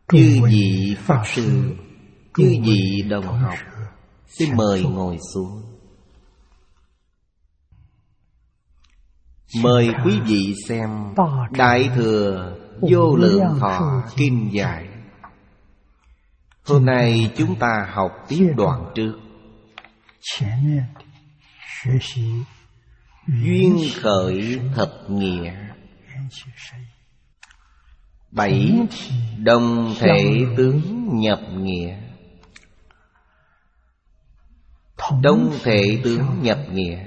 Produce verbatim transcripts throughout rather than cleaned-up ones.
Chư vị Pháp Sư, chư vị đồng học, xin mời ngồi xuống. Mời quý vị xem Đại Thừa Vô Lượng Thọ Kinh Giải. Hôm nay chúng ta học tiếp đoạn trước. Duyên khởi thập nghĩa. Bảy, đồng thể tướng nhập nghĩa. Đồng thể tướng nhập nghĩa.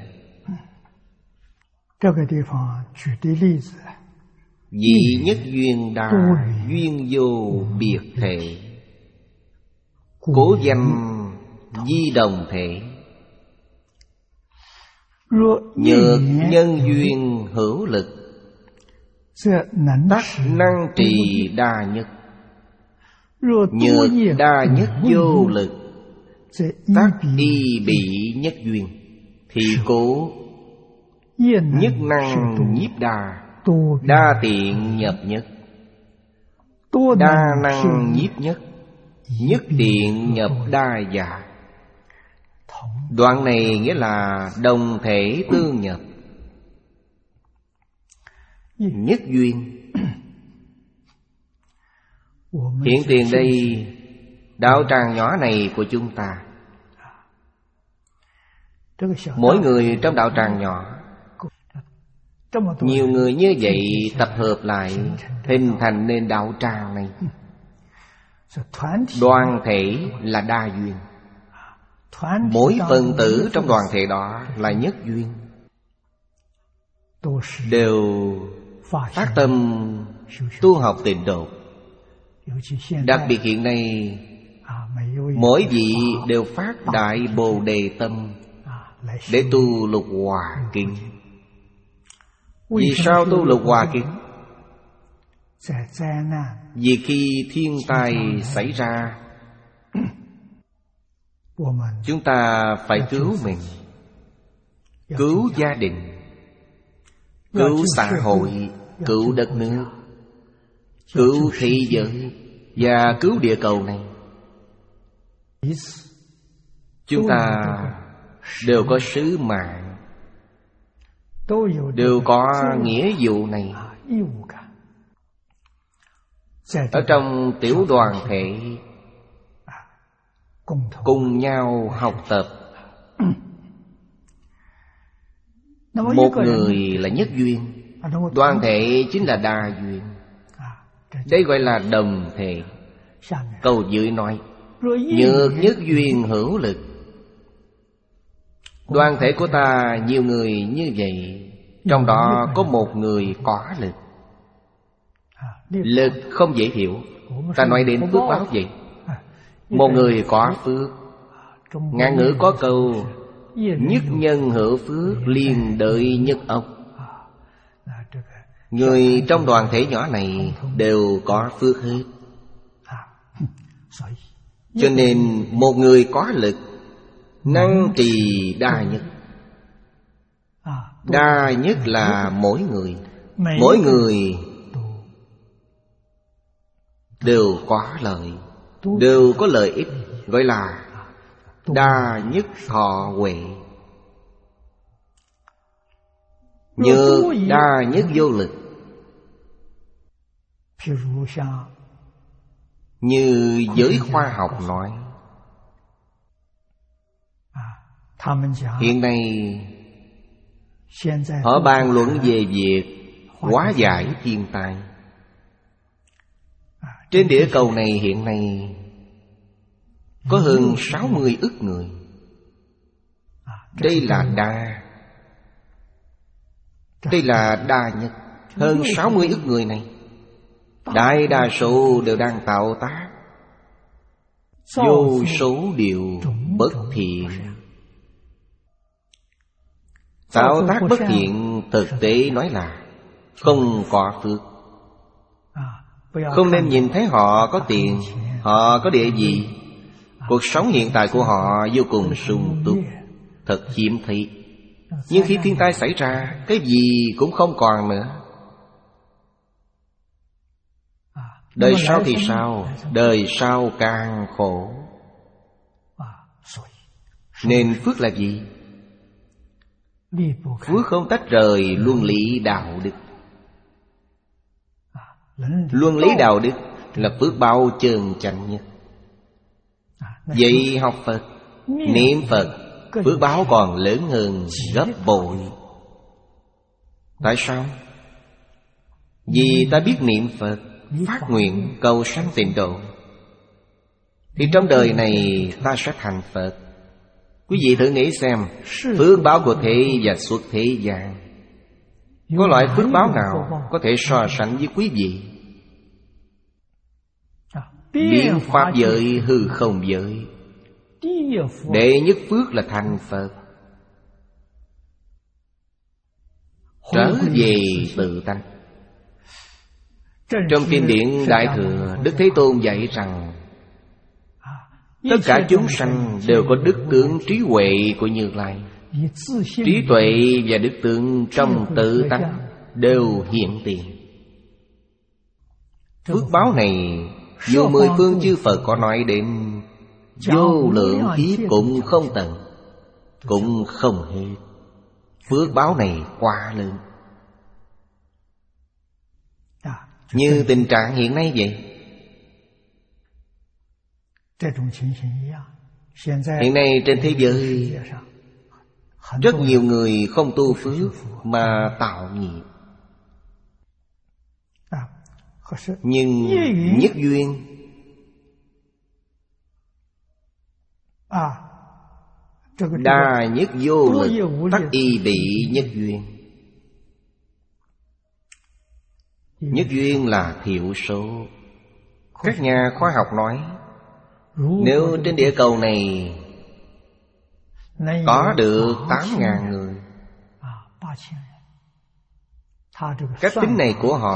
Dị nhất duyên đa, duyên vô biệt thể. Cố danh di đồng thể. Nhược nhân duyên hữu lực, tắc năng trì đa nhất. Nhược đa nhất vô lực, tắc y bị nhất duyên. Thì cố nhất năng nhiếp đa, đa tiện nhập nhất. Đa năng nhiếp nhất, nhất tiện nhập đa giả. Đoạn này nghĩa là đồng thể tương nhập. Nhất duyên. Hiện tiền đây, đạo tràng nhỏ này của chúng ta, mỗi người trong đạo tràng nhỏ, nhiều người như vậy tập hợp lại, hình thành nên đạo tràng này. Đoàn thể là đa duyên. Mỗi phần tử trong đoàn thể đó là nhất duyên, đều phát tâm tu học tịnh độ. Đặc biệt hiện nay, mỗi vị đều phát đại Bồ Đề tâm để tu Lục Hòa Kinh. Vì sao tu Lục Hòa Kinh? Vì khi thiên tai xảy ra, chúng ta phải cứu mình, cứu gia đình, cứu xã hội, cứu đất nước, cứu thế giới và cứu địa cầu này. Chúng ta đều có sứ mạng, đều có nghĩa vụ này. Ở trong tiểu đoàn thể, cùng nhau học tập. Một người là nhất duyên, đoàn thể chính là đa duyên. Đây gọi là đồng thể. Câu dưới nói nhược nhất duyên hữu lực. Đoàn thể của ta nhiều người như vậy, trong đó có một người có lực. Lực không dễ hiểu. Ta nói đến phước báo vậy. Một người có phước, ngạn ngữ có câu nhất nhân hữu phước, liền đợi nhất ốc. Người trong đoàn thể nhỏ này đều có phước hết. Cho nên một người có lực, năng trì đa nhất. Đa nhất là mỗi người. Mỗi người đều có lợi, đều có lợi ích, gọi là đa nhất thọ huệ. Nhược đa nhất vô lực. Như giới khoa học nói, hiện nay họ bàn luận về việc hóa giải thiên tai. Trên địa cầu này hiện nay có hơn sáu mươi ức người. Đây là đa. Đây là đa nhất. Hơn sáu mươi ức người này, đại đa số đều đang tạo tác, vô số điều bất thiện. Tạo tác bất thiện thực tế nói là không có phước. Không nên nhìn thấy họ có tiền, họ có địa vị, cuộc sống hiện tại của họ vô cùng sung túc, thật hiếm thấy. Nhưng khi thiên tai xảy ra, cái gì cũng không còn nữa. Đời sau thì sao? Đời sau càng khổ. Nên phước là gì? Phước không tách rời luân lý đạo đức. Luân lý đạo đức là phước báo chân chánh nhất. Vậy học Phật, niệm Phật, phước báo còn lớn hơn gấp bội. Tại sao? Vì ta biết niệm Phật, phát nguyện cầu sanh tịnh độ, thì trong đời này ta sẽ thành Phật. Quý vị thử nghĩ xem, phước báo của thế và xuất thế gian, có loại phước báo nào có thể so sánh với quý vị? Biến pháp giới, hư không giới. Đệ nhất phước là thành Phật, trở về tự tánh. Trong kinh điển Đại Thừa, Đức Thế Tôn dạy rằng tất cả chúng sanh đều có đức tướng trí huệ của Như Lai. Trí tuệ và đức tướng trong tự tánh đều hiện tiền. Phước báo này dù mười phương chư Phật có nói đến vô lượng kiếp cũng không tận, cũng không hết. Phước báo này quá lớn. Như tình trạng hiện nay vậy. Hiện nay trên thế giới rất nhiều người không tu phước mà tạo nghiệp. Nhưng nhất duyên, đa nhất vô lực, tắc y bị nhất duyên. Nhất duyên là thiểu số. Các nhà khoa học nói, nếu trên địa cầu này có được tám ngàn người, cách tính này của họ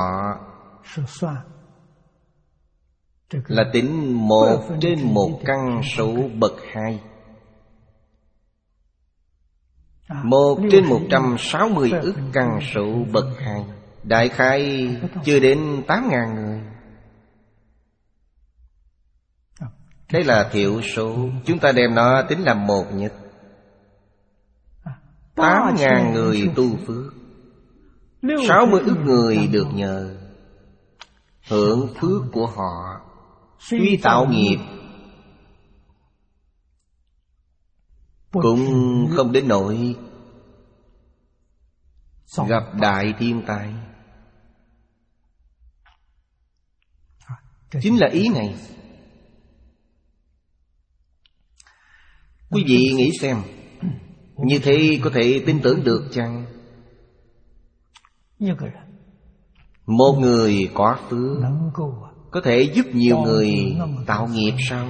là tính một trên một căn số bậc hai, một trên một trăm sáu mươi ức căn số bậc hai. Đại khái chưa đến tám ngàn người. Đây là thiểu số. Chúng ta đem nó tính là một nhất. Tám ngàn người tu phước, sáu mươi ức người được nhờ hưởng phước của họ. Tuy tạo nghiệp cũng không đến nỗi gặp đại thiên tai. Chính là ý này. Quý vị nghĩ xem, như thế có thể tin tưởng được chăng? Một người có phước có thể giúp nhiều người tạo nghiệp sao?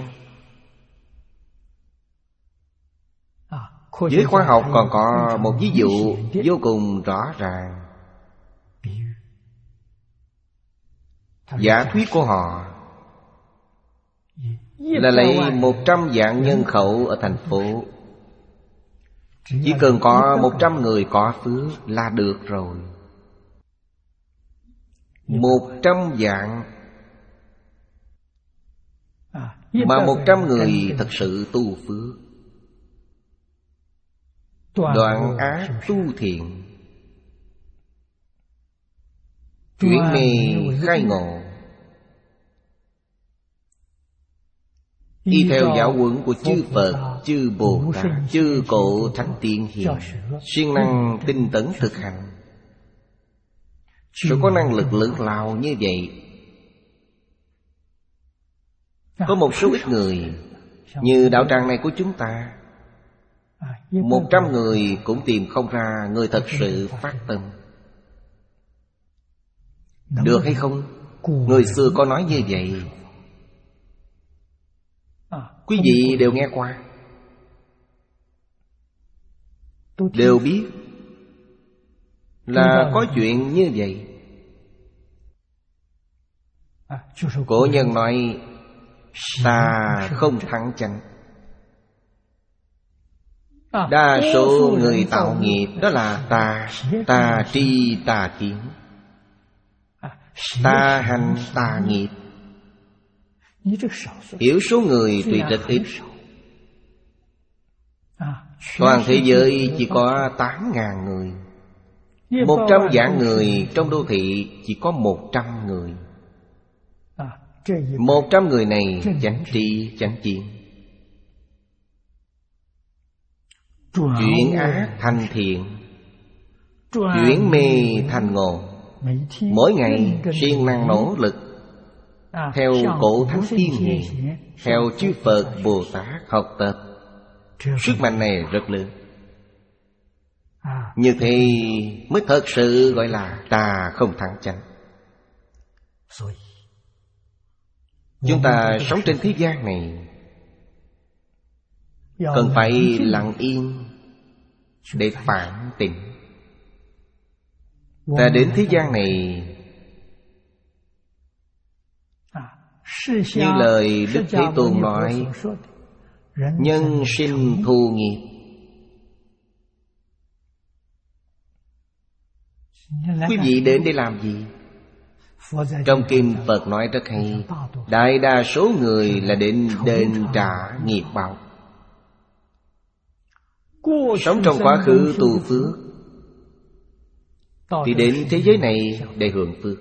Giới khoa học còn có một ví dụ vô cùng rõ ràng. Giả thuyết của họ là lấy một trăm vạn nhân khẩu ở thành phố, chỉ cần có một trăm người có phước là được rồi. Một trăm vạn mà một trăm người thật sự tu phước, đoạn ác tu thiện, chuyển mê khai ngộ, y theo giáo huấn của chư Phật, chư Bồ Tát, chư Cổ Thánh Tiên Hiền, siêng năng tinh tấn thực hành, sẽ có năng lực lớn lao như vậy. Có một số ít người như đạo tràng này của chúng ta, một trăm người cũng tìm không ra người thật sự phát tâm. Được hay không? Người xưa có nói như vậy, quý vị đều nghe qua, đều biết là có chuyện như vậy. Cổ nhân nói ta không thắng chánh. Đa số người tạo nghiệp đó là ta, ta tri tà kiến, ta hành tà nghiệp. Thiểu số người tuy rất ít. Toàn thế giới chỉ có tám ngàn người. Một trăm vạn người trong đô thị chỉ có một trăm người. Một trăm người này chánh tri chánh chiến, chuyển ác thành thiện, chuyển mê thành ngộ. Mỗi ngày siêng năng nỗ lực theo cổ thánh tiên hiền, theo chư Phật Bồ Tát học tập. Sức mạnh này rất lớn. Như thế mới thật sự gọi là tà không thắng chánh. Chúng ta sống trên thế gian này cần phải lặng yên để phản tỉnh. Ta đến thế gian này như lời Đức Thế Tôn nói, nhân sinh thù nghiệp. Quý vị đến để làm gì? Trong kinh Phật nói rất hay, đại đa số người là đến đền trả nghiệp báo. Sống trong quá khứ tu phước, thì đến thế giới này để hưởng phước.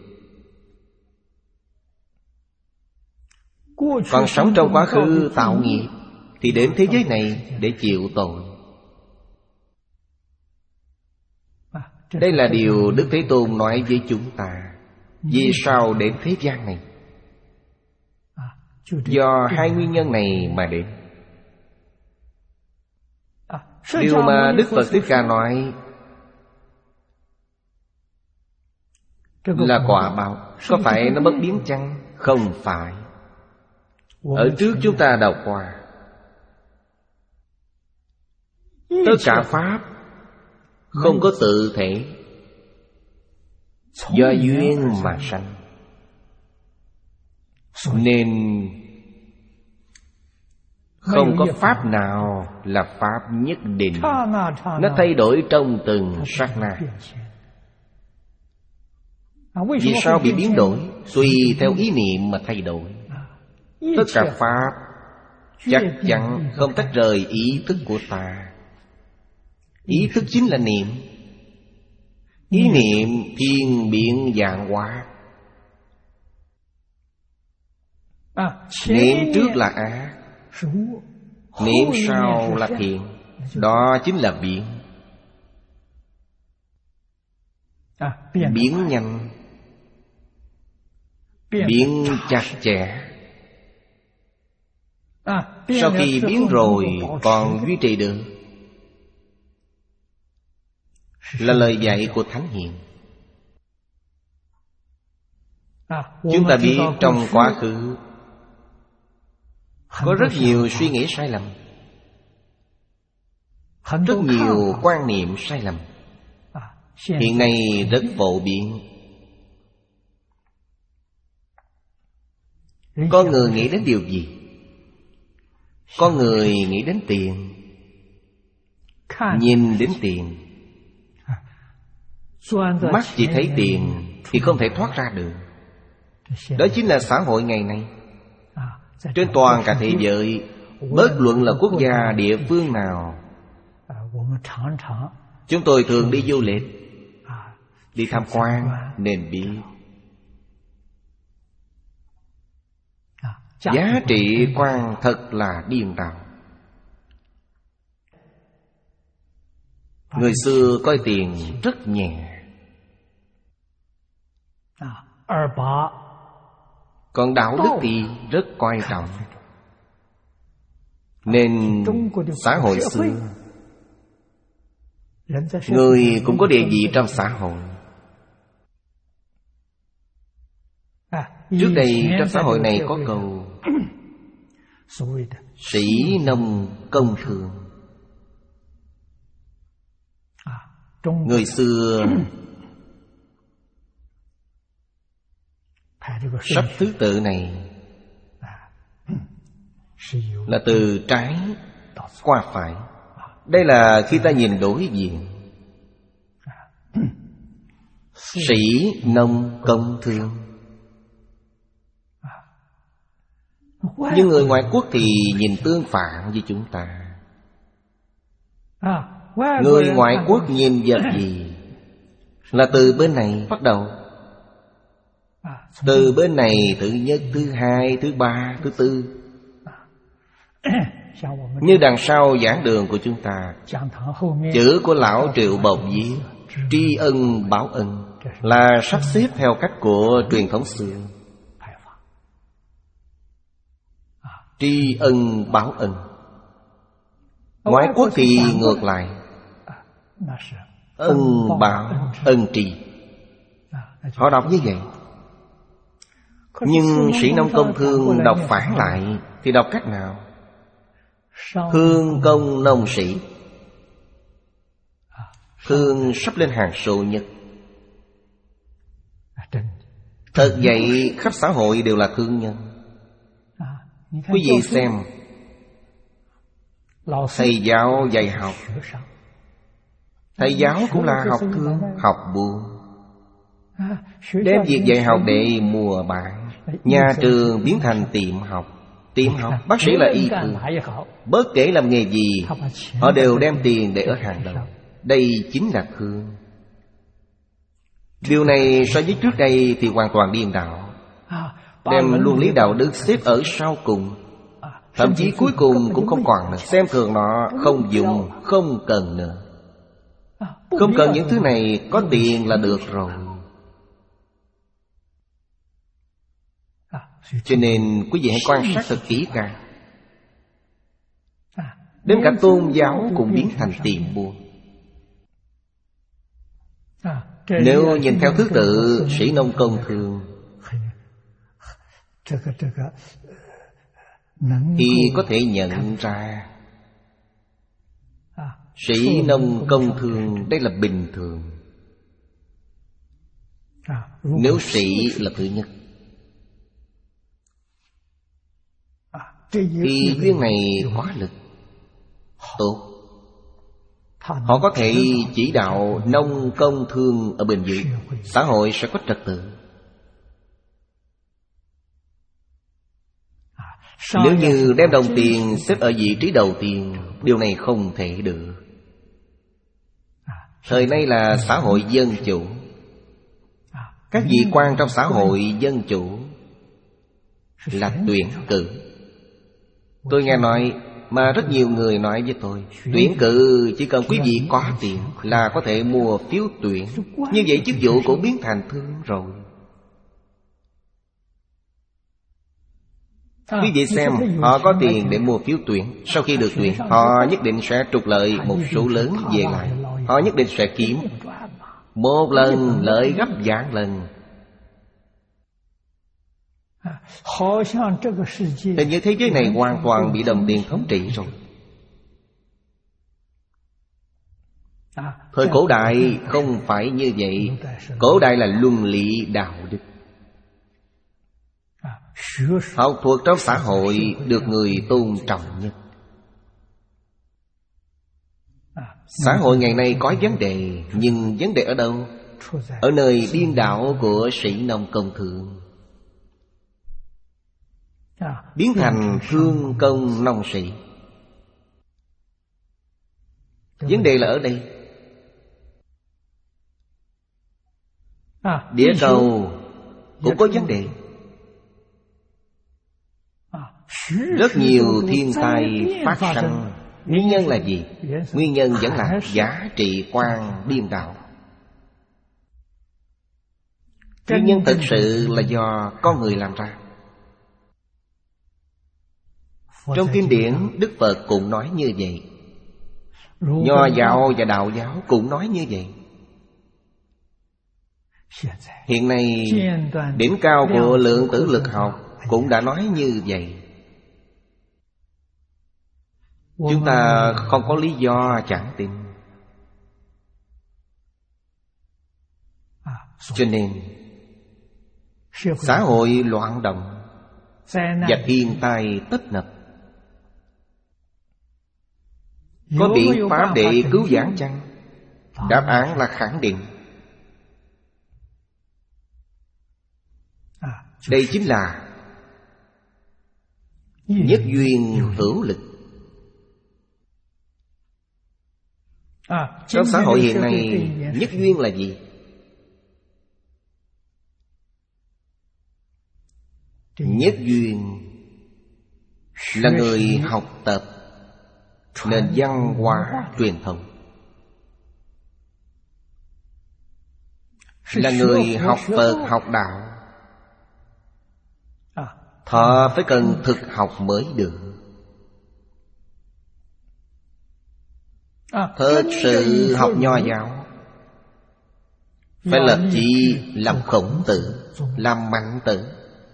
Còn sống trong quá khứ tạo nghiệp, thì đến thế giới này để chịu tội. Đây là điều Đức Thế Tôn nói với chúng ta. Vì sao đến thế gian này? Do hai nguyên nhân này mà đến. Điều mà Đức Phật Thích Ca nói là quả báo. Có phải nó bất biến chăng? Không phải. Ở trước chúng ta đọc qua, tất cả pháp không có tự thể, do duyên mà sanh. Nên không có pháp nào là pháp nhất định. Nó thay đổi trong từng sát na. Vì sao bị biến đổi? Tùy theo ý niệm mà thay đổi. Tất cả pháp chắc chắn không tách rời ý thức của ta. Ý thức chính là niệm. Ý niệm thiên biến vạn hóa. Niệm trước là ác, niệm sau là thiện. Đó chính là biến. Biến nhanh, biến chặt chẽ. Sau khi biến rồi còn duy trì được, là lời dạy của Thánh Hiền. Chúng ta biết trong quá khứ có rất nhiều suy nghĩ sai lầm, rất nhiều quan niệm sai lầm. Hiện nay rất phổ biến. Con người nghĩ đến điều gì? Con người nghĩ đến tiền, nhìn đến tiền. Mắt chỉ thấy tiền thì không thể thoát ra được. Đó chính là xã hội ngày nay. Trên toàn cả thế giới, bất luận là quốc gia địa phương nào, chúng tôi thường đi du lịch, đi tham quan nên biết giá trị quan thật là điên đảo. Người xưa coi tiền rất nhẹ, còn đạo đức thì rất quan trọng. Nên xã hội xưa, người cũng có địa vị trong xã hội. Trước đây trong xã hội này có câu sĩ nông công thường. Người xưa sắp thứ tự này là từ trái qua phải. Đây là khi ta nhìn đối diện. Sĩ nông công thương. Nhưng người ngoại quốc thì nhìn tương phản với chúng ta. Người ngoại quốc nhìn vật gì là từ bên này bắt đầu. Từ bên này thứ nhất, thứ hai, thứ ba, thứ tư. Như đằng sau giảng đường của chúng ta, chữ của lão Triệu Bộc viết tri ân báo ân, là sắp xếp theo cách của truyền thống xưa. Tri ân báo ân. Ngoại quốc thì ngược lại, ân báo ân tri. Họ đọc như vậy. Nhưng sĩ nông công thương đọc phản lại thì đọc cách nào? Thương công nông sĩ. Thương sắp lên hàng số nhất. Thật vậy, khắp xã hội đều là thương nhân. Quý vị xem, thầy giáo dạy học, thầy giáo cũng là học thương, học buôn. Đem việc dạy học để mua bán. Nhà trường biến thành tiệm học. Tiệm học, bác sĩ là y thư. Bất kể làm nghề gì, họ đều đem tiền để ở hàng đầu. Đây chính là thương. Điều này so với trước đây thì hoàn toàn điên đảo. Đem luân lý đạo đức xếp ở sau cùng. Thậm chí cuối cùng cũng không còn nữa. Xem thường nó, không dùng, không cần nữa. Không cần những thứ này, có tiền là được rồi. Cho nên quý vị hãy quan sát thật kỹ càng. Đến cả tôn giáo cũng biến thành tiền buôn. Nếu nhìn theo thứ tự sĩ nông công thương thì có thể nhận ra sĩ nông công thương đây là bình thường. Nếu sĩ là thứ nhất thì duyên này quá lực tốt. Họ có thể chỉ đạo nông công thương ở bên dưới, xã hội sẽ có trật tự. Nếu như đem đồng tiền xếp ở vị trí đầu tiên, điều này không thể được. Thời nay là xã hội dân chủ. Các vị quan trong xã hội dân chủ là tuyển cử. Tôi nghe nói, mà rất nhiều người nói với tôi, tuyển cử chỉ cần quý vị có tiền là có thể mua phiếu tuyển. Như vậy chức vụ cũng biến thành thương rồi. Quý vị xem, họ có tiền để mua phiếu tuyển. Sau khi được tuyển, họ nhất định sẽ trục lợi một số lớn về lại. Họ nhất định sẽ kiếm một lần lợi gấp vạn lần. Hình như thế giới này hoàn toàn bị đồng tiền thống trị rồi. Thời cổ đại không phải như vậy. Cổ đại là luân lý đạo đức. Học thuật trong xã hội được người tôn trọng nhất. Xã hội ngày nay có vấn đề, nhưng vấn đề ở đâu? Ở nơi điên đảo của sĩ nông công thương, biến thành thương công nông sĩ. Vấn đề là ở đây. Địa cầu cũng có vấn đề. Rất nhiều thiên tai phát sinh. Nguyên nhân là gì? Nguyên nhân vẫn là giá trị quan điên đảo. Nguyên nhân thực sự là do con người làm ra. Trong kinh điển, Đức Phật cũng nói như vậy. Nho giáo và đạo giáo cũng nói như vậy. Hiện nay, đỉnh cao của lượng tử lực học cũng đã nói như vậy. Chúng ta không có lý do chẳng tin. Cho nên xã hội loạn động và thiên tai tất nập. Có biện pháp để cứu vãn chăng? Đáp án là khẳng định. Đây chính là Nhất duyên hữu lực. Trong xã hội hiện nay, nhất duyên là gì? Nhất duyên là người học tập nền văn hóa truyền thống, là người học Phật học đạo. Họ phải cần thực học mới được. Thật sự học Nho giáo, phải lập chí làm Khổng Tử, làm Mạnh Tử.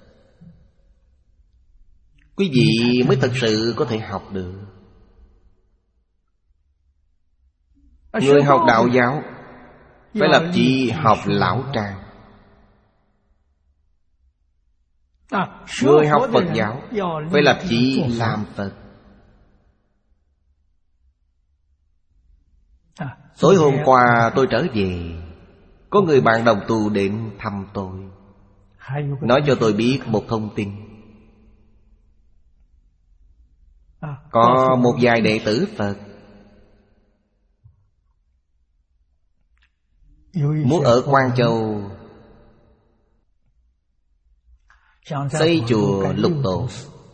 Quý vị mới thật sự có thể học được. Người học đạo giáo phải lập chí học Lão Trang. Người học Phật giáo phải lập chí làm Phật. Tối hôm qua tôi trở về, có người bạn đồng tu đến thăm tôi, nói cho tôi biết một thông tin. Có một vài đệ tử Phật muốn ở Quang Châu xây chùa Lục Tổ.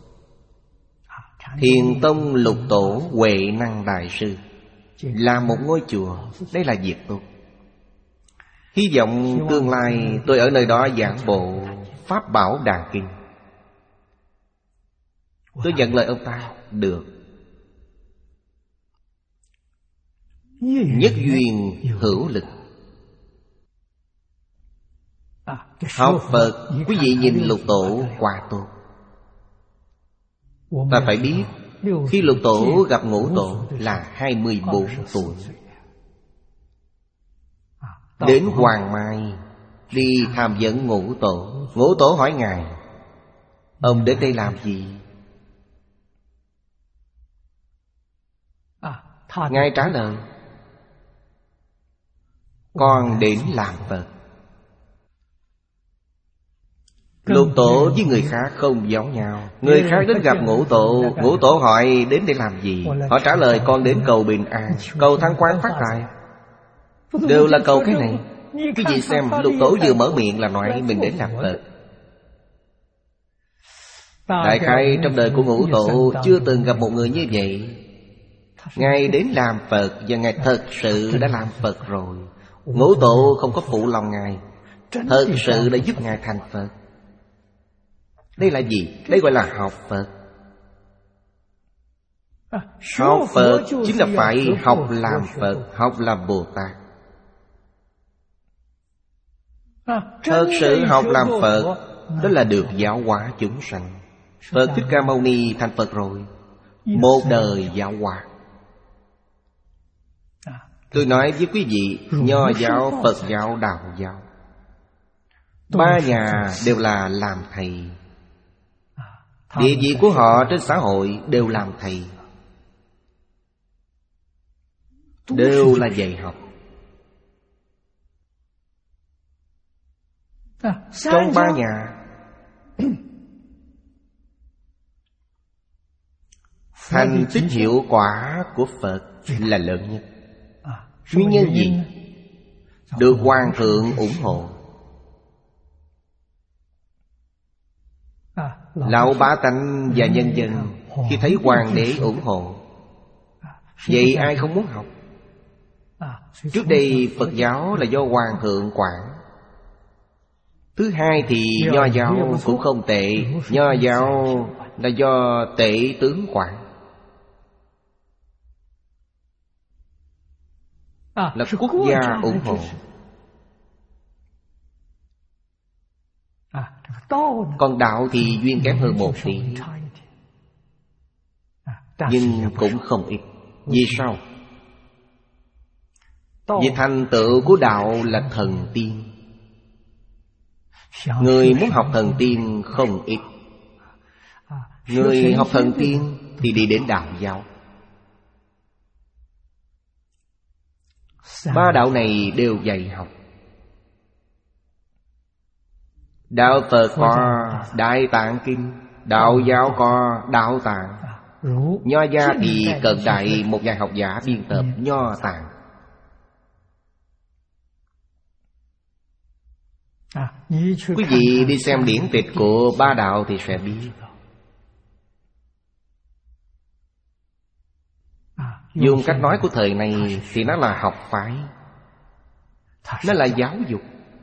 Thiền Tông Lục Tổ Huệ Năng Đại Sư là một ngôi chùa. Đây là việc tốt. Hy vọng tương lai tôi ở nơi đó giảng bộ Pháp Bảo Đàn Kinh. Tôi nhận lời ông ta. Được. Nhất duyên hữu lực. Học Phật, quý vị nhìn Lục Tổ quá tốt. Ta phải biết, khi Lục Tổ gặp Ngũ Tổ là hai mươi bốn tuổi. Đến Hoàng Mai đi tham vấn Ngũ Tổ. Ngũ Tổ hỏi Ngài, ông đến đây làm gì? Ngài trả lời, con đến làm Phật. Lục Tổ với người khác không giống nhau. Người khác đến gặp Ngũ Tổ, Ngũ Tổ hỏi đến để làm gì? Họ trả lời con đến cầu bình an, cầu thăng quan phát tài. Đều là cầu cái này. Quý vị xem, Lục Tổ vừa mở miệng là nói mình đến làm Phật. Đại khái trong đời của Ngũ Tổ chưa từng gặp một người như vậy. Ngài đến làm Phật và Ngài thật sự đã làm Phật rồi. Ngũ Tổ không có phụ lòng Ngài, thật sự đã giúp Ngài thành Phật. Đây là gì? Đây gọi là học Phật. Học Phật chính là phải học làm Phật, học làm Bồ Tát. Thật sự học làm Phật, đó là được giáo hóa chúng sanh. Phật Thích Ca Mâu Ni thành Phật rồi, một đời giáo hóa. Tôi nói với quý vị, Nho giáo, Phật giáo, Đạo giáo, ba nhà đều là làm thầy. Địa vị của họ trên xã hội đều làm thầy, đều là dạy học. Trong ba nhà, thành tích hiệu quả của Phật là lớn nhất. Nguyên nhân gì? Được Hoàng thượng ủng hộ. Lão bá tánh và nhân dân khi thấy Hoàng đế ủng hộ, vậy ai không muốn học? Trước đây Phật giáo là do Hoàng thượng quản. Thứ hai thì Nho giáo cũng không tệ. Nho giáo là do tể tướng quản, là quốc gia ủng hộ. Còn đạo thì duyên kém hơn một tí, nhưng cũng không ít. Vì sao? Vì thành tựu của đạo là thần tiên. Người muốn học thần tiên không ít. Người học thần tiên thì đi đến đạo giáo. Ba đạo này đều dạy học. Đạo Phật có Đại Tạng Kinh, Đạo giáo có đạo tạng. Nho gia thì cận đại một nhà học giả biên tập Nho tạng. Quý vị đi xem điển tịch của ba đạo thì sẽ biết. Dùng cách nói của thời này thì nó là học phái, nó là giáo dục.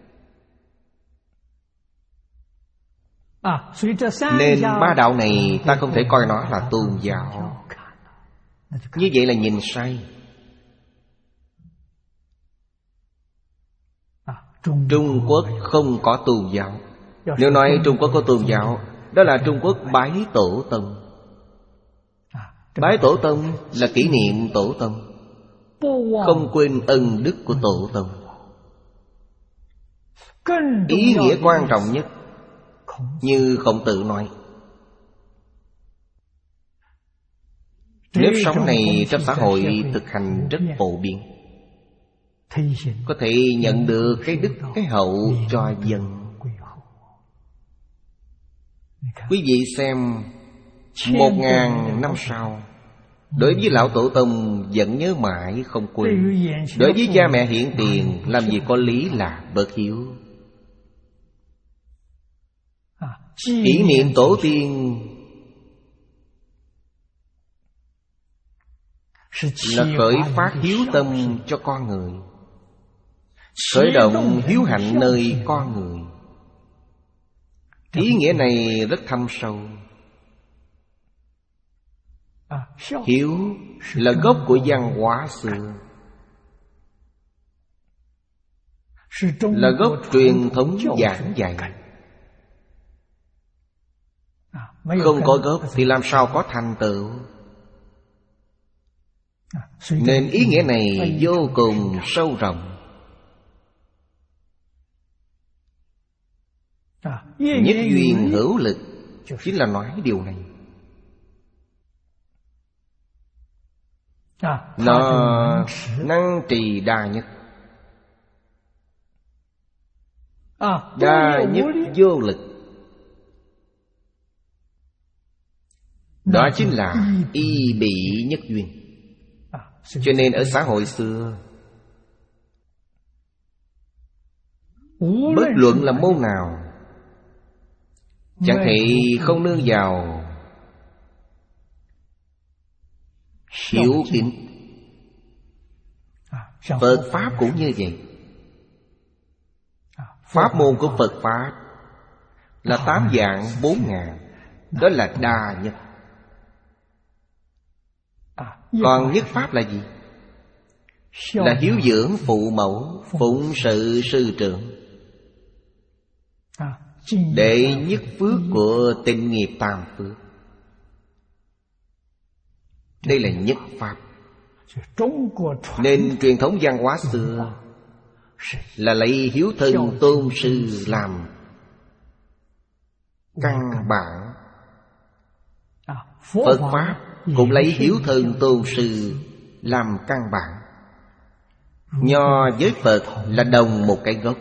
Nên ba đạo này ta không thể coi nó là tôn giáo. Như vậy là nhìn sai. Trung Quốc không có tôn giáo. Nếu nói Trung Quốc có tôn giáo, đó là Trung Quốc bái tổ tông. Bái tổ tông là kỷ niệm tổ tông, không quên ân đức của tổ tông. Ý nghĩa quan trọng nhất, như Khổng Tử nói, nếp sống này trong xã hội thực hành rất phổ biến, có thể nhận được cái đức cái hậu cho dân. Quý vị xem, một ngàn năm sau, đối với lão tổ tông vẫn nhớ mãi không quên. Đối với cha mẹ hiện tiền, làm gì có lý là bất hiếu. Kỷ niệm tổ tiên là khởi phát hiếu tâm cho con người, khởi động hiếu hạnh nơi con người. Ý nghĩa này rất thâm sâu. Hiếu là gốc của văn hóa xưa, là gốc truyền thống giảng dạy. Không có gốc thì làm sao có thành tựu. Nên ý nghĩa này vô cùng sâu rộng. Nhất duyên hữu lực chính là nói điều này. Nó năng trì đa nhất. Đa nhất vô lực. Đó chính là y bị nhất duyên. Cho nên ở xã hội xưa, bất luận là môn nào, chẳng thể không nương vào hiếu kính. Phật Pháp cũng như vậy. Pháp môn của Phật Pháp là tám vạn bốn ngàn. Đó là đa nhất. Còn nhất Pháp là gì? Là hiếu dưỡng phụ mẫu, phụng sự sư trưởng. Đệ nhất phước của tịnh nghiệp tam phước. Đây là nhất Pháp. Nên truyền thống văn hóa xưa là lấy hiếu thân tôn sư làm căn bản. Phật Pháp cũng lấy hiếu thân tôn sư làm căn bản. Nho với Phật là đồng một cái gốc.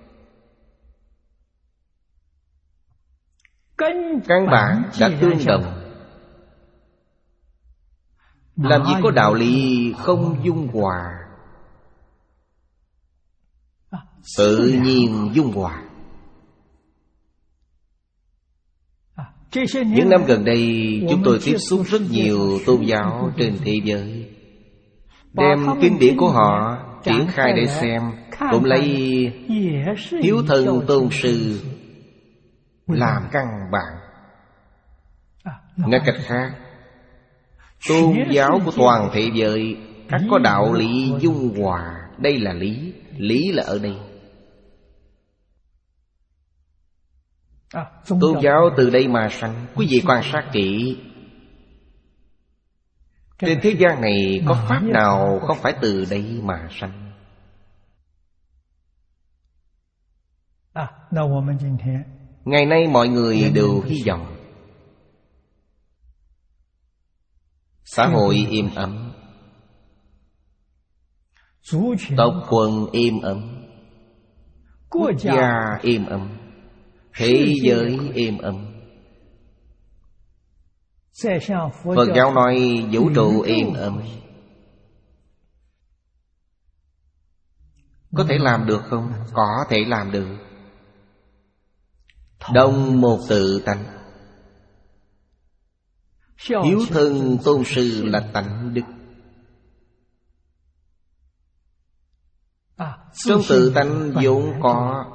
Căn bản đã tương đồng. Làm gì có đạo lý không dung hòa. Tự nhiên dung hòa. Những năm gần đây, chúng tôi tiếp xúc rất nhiều tôn giáo trên thế giới. Đem kinh điển của họ triển khai để xem, cũng lấy hiếu thân tôn sư làm căn bản. Nói cách khác, tôn giáo của toàn thế giới các có đạo lý dung hòa. Đây là lý. Lý là ở đây. Tôn giáo từ đây mà sanh. Quý vị quan sát kỹ, trên thế gian này có pháp nào không phải từ đây mà sanh? Ngày nay mọi người đều hy vọng xã hội êm ấm, tộc quần êm ấm, quốc gia êm ấm, thế giới êm ấm. Phật giáo nói vũ trụ êm ấm. Có thể làm được không? Có thể làm được. Đồng một tự tánh. Hiếu thân tôn sư là tánh đức. Trong tự tánh vốn có.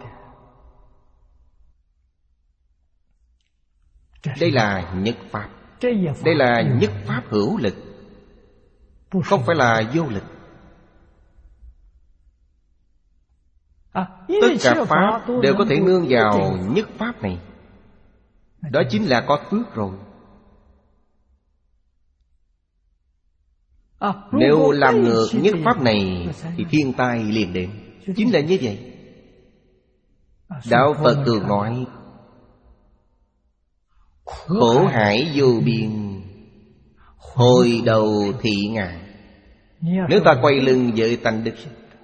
Đây là nhất pháp. Đây là nhất pháp hữu lực, không phải là vô lực. Tất cả pháp đều có thể nương vào nhất pháp này. Đó chính là có phước rồi. Nếu làm ngược nhất pháp này thì thiên tai liền đến. Chính là như vậy. Đạo Phật thường nói khổ hải vô biên, hồi đầu thị ngài. Nếu ta quay lưng với tánh đức,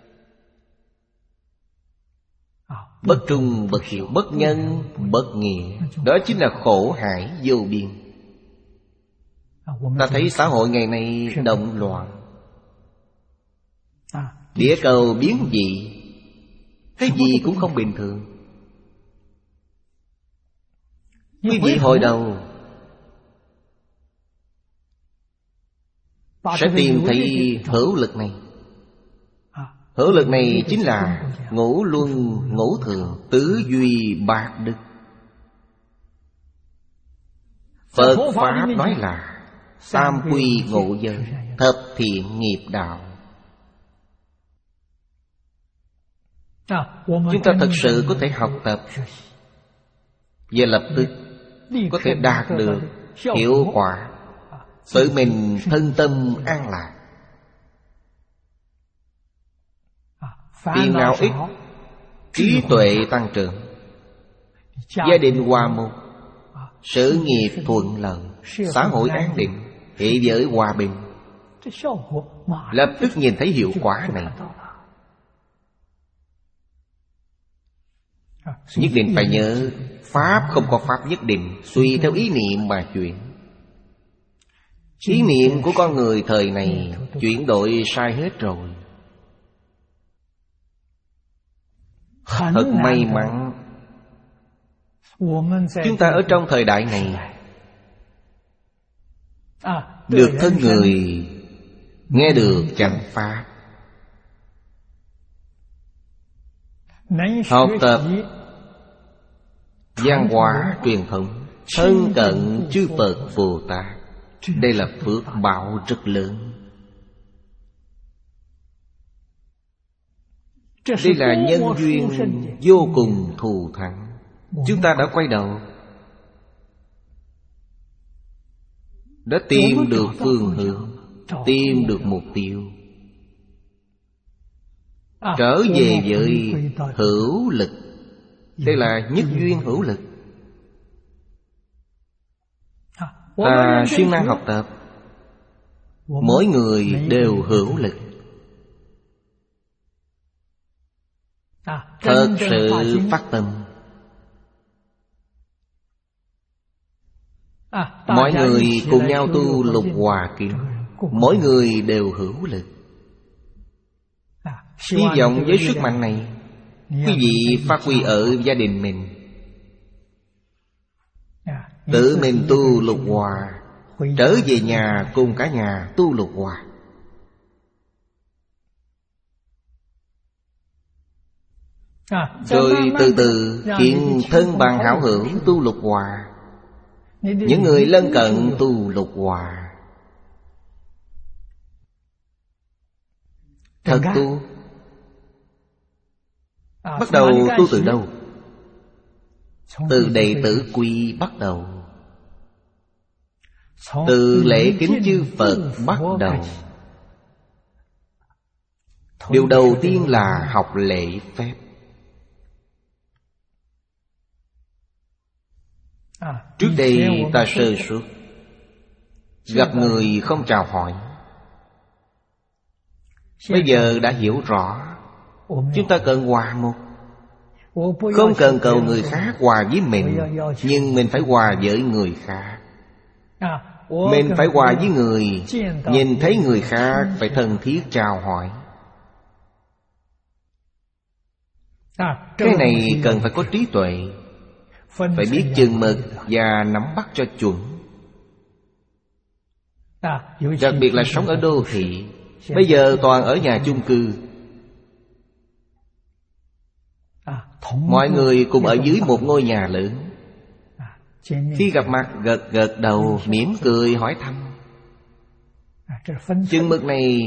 bất trung bất hiếu, bất nhân bất nghĩa, đó chính là khổ hải vô biên. Ta thấy xã hội ngày nay động loạn, địa cầu biến dị, cái gì cũng không bình thường. Quý vị hồi đầu sẽ tìm thấy hữu lực này. Hữu lực này chính là ngũ luân ngũ thường, tứ duy bát đức. Phật Pháp nói là tam quy ngũ giới, thập thiện nghiệp đạo. Chúng ta thật sự có thể học tập và lập tức có thể đạt được hiệu quả, tự mình thân tâm an lạc. Phiền não ít, trí tuệ tăng trưởng, gia đình hòa một, sự nghiệp thuận lợi, xã hội an định, thế giới hòa bình. Lập tức nhìn thấy hiệu quả này. Nhất định phải nhớ, Pháp không có Pháp nhất định, tùy theo ý niệm mà chuyển. Ý niệm của con người thời này chuyển đổi sai hết rồi. Thật may mắn chúng ta ở trong thời đại này được thân người nghe được chánh pháp, học tập văn hóa truyền thống, thân cận chư Phật Bồ Tát. Đây là phước báo rất lớn. Đây là nhân duyên vô cùng thù thắng. Chúng ta đã quay đầu, đã tìm được phương hướng, tìm được mục tiêu, trở về với hữu lực. Đây là nhất duyên hữu lực. Ta siêng năng học tập, mỗi người đều hữu lực. Thật sự phát tâm, mọi người cùng nhau tu Lục Hòa Kinh, mỗi người đều hữu lực. Hy vọng với sức mạnh này, quý vị phát huy ở gia đình mình, tự mình tu Lục Hòa, trở về nhà cùng cả nhà tu Lục Hòa. Rồi từ từ khiến thân bằng hảo hữu tu Lục Hòa, những người lân cận tu Lục Hòa. Thật tu. Bắt đầu tu từ đâu? Từ đệ tử quy bắt đầu, từ lễ kính chư Phật bắt đầu. Điều đầu tiên là học lễ phép. Trước đây ta sơ suất, gặp người không chào hỏi. Bây giờ đã hiểu rõ, chúng ta cần hòa một. Không cần cầu người khác hòa với mình, nhưng mình phải hòa với người khác. Mình phải hòa với người, nhìn thấy người khác phải thân thiết chào hỏi. Cái này cần phải có trí tuệ, phải biết chừng mực và nắm bắt cho chuẩn. Đặc biệt là sống ở đô thị, bây giờ toàn ở nhà chung cư, mọi người cùng ở dưới một ngôi nhà lớn. Khi gặp mặt gật gật đầu, mỉm cười hỏi thăm. Chừng mực này,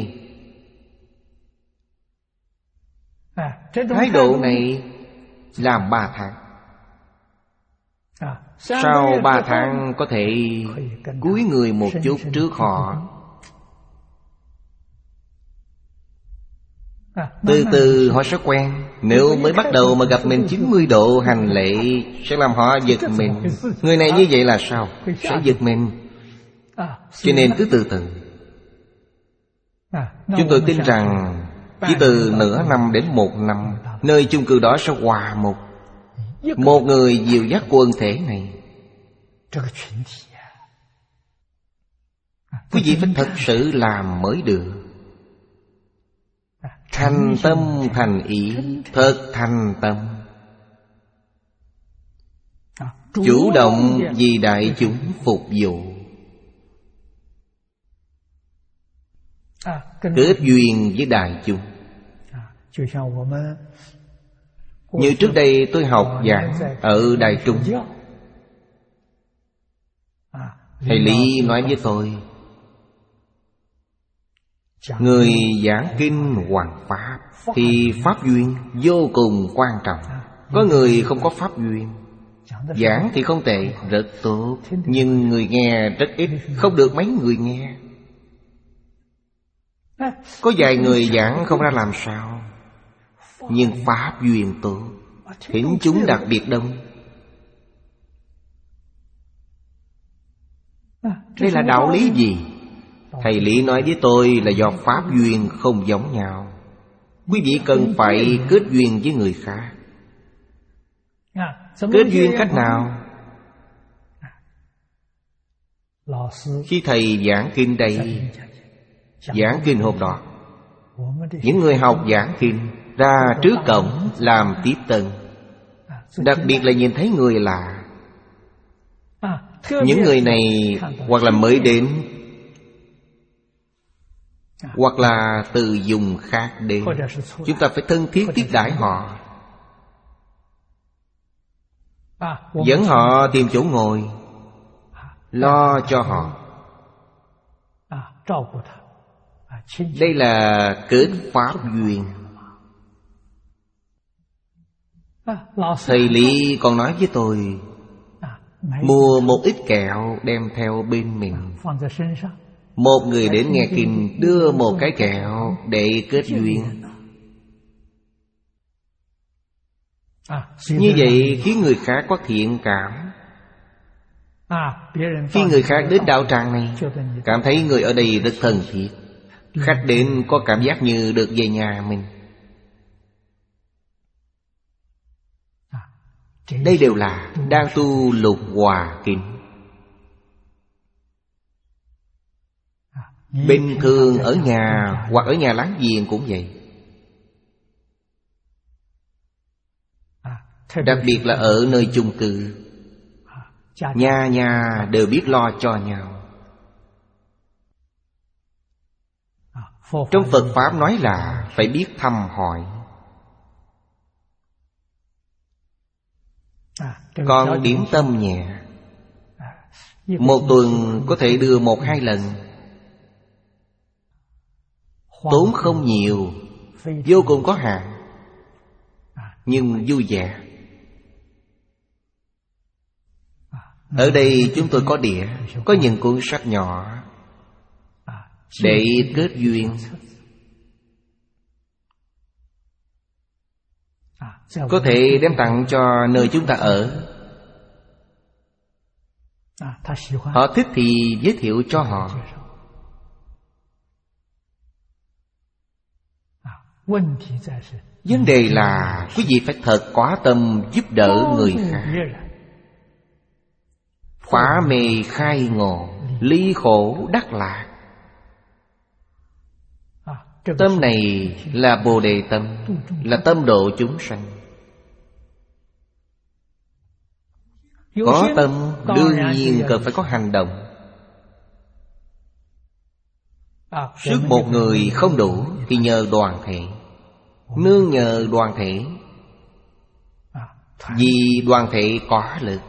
thái độ này làm ba tháng. Sau ba tháng có thể cúi người một chút trước họ. Từ từ họ sẽ quen. Nếu mới bắt đầu mà gặp mình chín mươi độ hành lễ, sẽ làm họ giật mình. Người này như vậy là sao? Sẽ giật mình. Cho nên cứ từ từ. Chúng tôi tin rằng chỉ từ nửa năm đến một năm, nơi chung cư đó sẽ hòa một. Một người dìu dắt quần thể này. Quý vị phải thật sự làm mới được. Thành tâm thành ý, thật thành tâm, chủ động vì đại chúng phục vụ. Kết duyên với đại chúng. Như trước đây tôi học giảng ở Đài Trung, thầy Lý nói với tôi, người giảng kinh hoằng pháp thì pháp duyên vô cùng quan trọng. Có người không có pháp duyên, giảng thì không tệ, rất tốt, nhưng người nghe rất ít, không được mấy người nghe. Có vài người giảng không ra làm sao, nhưng pháp duyên tốt, thính chúng đặc biệt đông. Đây là đạo lý gì? Thầy Lý nói với tôi là do pháp duyên không giống nhau. Quý vị cần phải kết duyên với người khác. Kết duyên cách nào? Khi thầy giảng kinh đây, giảng kinh hôm đó, những người học giảng kinh ra trước cổng làm tiếp tân. Đặc biệt là nhìn thấy người lạ. Những người này hoặc là mới đến, hoặc là từ vùng khác đến, chúng ta phải thân thiết tiếp đãi họ, dẫn họ tìm chỗ ngồi, lo cho họ. Đây là kết pháp duyên. Thầy Lý còn nói với tôi, mua một ít kẹo đem theo bên mình. Một người đến nghe kinh đưa một cái kẹo để kết duyên. Như vậy khiến người khác có thiện cảm. Khi người khác đến đạo tràng này, cảm thấy người ở đây rất thân thiết. Khách đến có cảm giác như được về nhà mình. Đây đều là đang tu lục hòa kinh. Bình thường ở nhà hoặc ở nhà láng giềng cũng vậy. Đặc biệt là ở nơi chung cư, nhà nhà đều biết lo cho nhau. Trong Phật Pháp nói là phải biết thăm hỏi. Còn điểm tâm nhẹ, một tuần có thể đưa một hai lần, tốn không nhiều, vô cùng có hạn, nhưng vui vẻ. Ở đây chúng tôi có đĩa, có những cuốn sách nhỏ để kết duyên. Có thể đem tặng cho nơi chúng ta ở. Họ thích thì giới thiệu cho họ. Vấn đề là quý vị phải thật có tâm giúp đỡ người khác. Phá mê khai ngộ, ly khổ đắc lạc. Tâm này là Bồ Đề tâm, là tâm độ chúng sanh. Có tâm đương nhiên cần phải có hành động. Sức một người không đủ thì nhờ đoàn thể. Nương nhờ đoàn thể, vì đoàn thể có lực.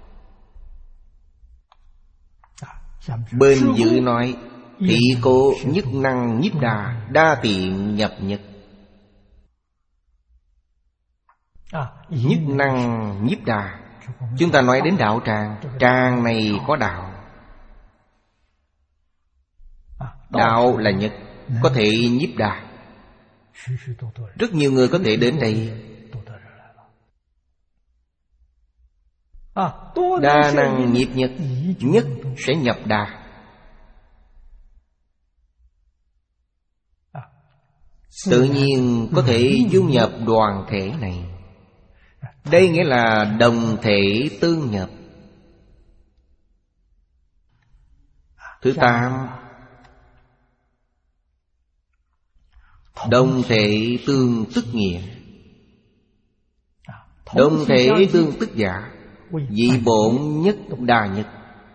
Bên dưới nói thị cố nhất năng nhiếp đà, đa tiện nhập nhất. Nhất năng nhiếp đà, chúng ta nói đến đạo tràng. Tràng này có đạo. Đạo là nhất, có thể nhiếp đà. Rất nhiều người có thể đến đây. Đa năng nhiếp nhất, nhất sẽ nhập đà. Tự nhiên có thể dung nhập đoàn thể này. Đây nghĩa là đồng thể tương nhập. Thứ tám, đồng thể tương tức nghĩa. Đồng thể tương tức giả, vì bổn nhất đa nhất.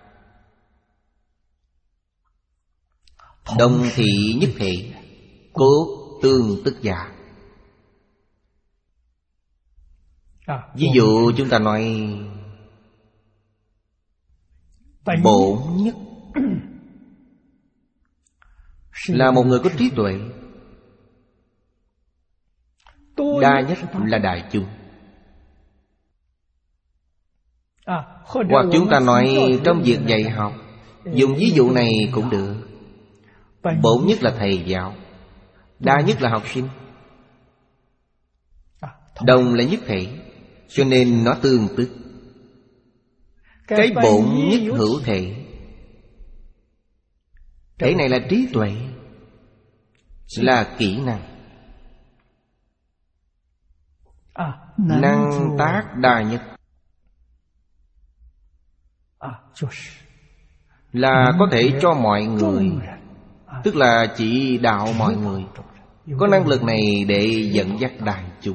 Đồng thị nhất thể, cốt tương tức giả. Ví dụ chúng ta nói bổn nhất là một người có trí tuệ. Đa nhất là đại chúng. Hoặc chúng ta nói trong việc dạy học, dùng ví dụ này cũng được. Bổn nhất là thầy giáo, đa nhất là học sinh. Đồng là nhất thể, cho nên nó tương tức. Cái bổn nhất hữu thể. Thể này là trí tuệ, là kỹ năng. Năng tác đa nhất, là có thể cho mọi người, tức là chỉ đạo mọi người. Có năng lực này để dẫn dắt đại chúng.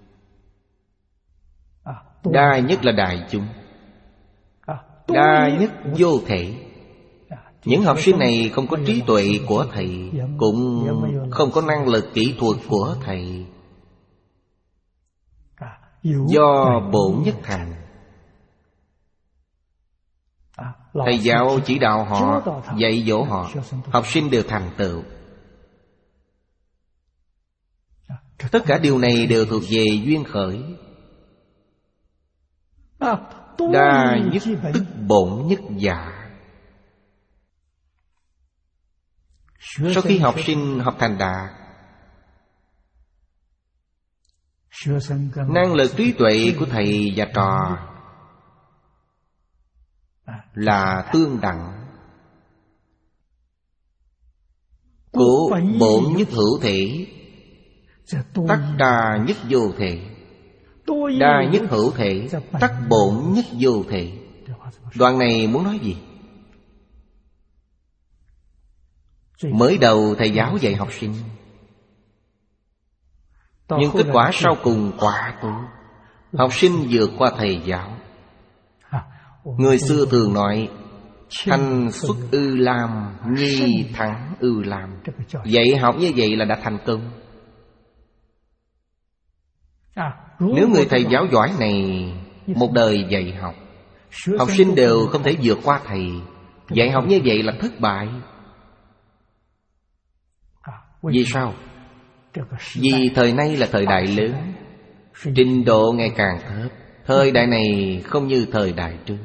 Đa nhất là đại chúng, đa nhất vô thể. Những học sinh này không có trí tuệ của thầy, cũng không có năng lực kỹ thuật của thầy. Do bổn nhất thành, thầy giáo chỉ đạo họ, dạy dỗ họ, học sinh đều thành tựu. Tất cả điều này đều thuộc về duyên khởi. Đa nhất tức bổn nhất giả. Sau khi học sinh học thành đạt, năng lực trí tuệ của thầy và trò là tương đẳng. Của bổn nhất hữu thể, tắc đa nhất vô thể. Đa nhất hữu thể, tắc bổn nhất vô thể. Đoạn này muốn nói gì? Mới đầu thầy giáo dạy học sinh, nhưng kết quả sau cùng quả tốt. Học sinh vượt qua thầy giáo. Người xưa thường nói thanh xuất ư lam, nhi thắng ư lam. Dạy học như vậy là đã thành công. Nếu người thầy giáo giỏi này một đời dạy học, học sinh đều không thể vượt qua thầy, dạy học như vậy là thất bại. Vì sao? Vì thời nay là thời đại lớn, trình độ ngày càng thấp. Thời đại này không như thời đại trước.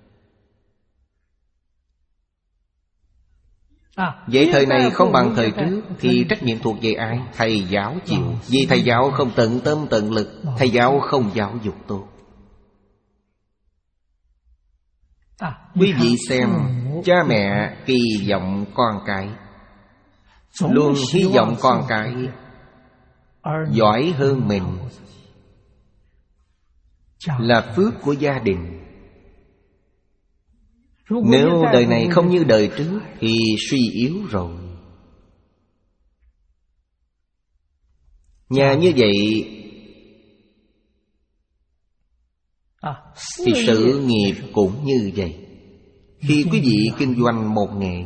Vậy thời này không bằng thời trước, thì trách nhiệm thuộc về ai? Thầy giáo chịu. Vì thầy giáo không tận tâm tận lực, thầy giáo không giáo dục tốt. Quý vị xem, cha mẹ kỳ vọng con cái, luôn hy vọng con cái giỏi hơn mình, là phước của gia đình. Nếu đời này không như đời trước thì suy yếu rồi. Nhà như vậy thì sự nghiệp cũng như vậy. Khi quý vị kinh doanh một nghề,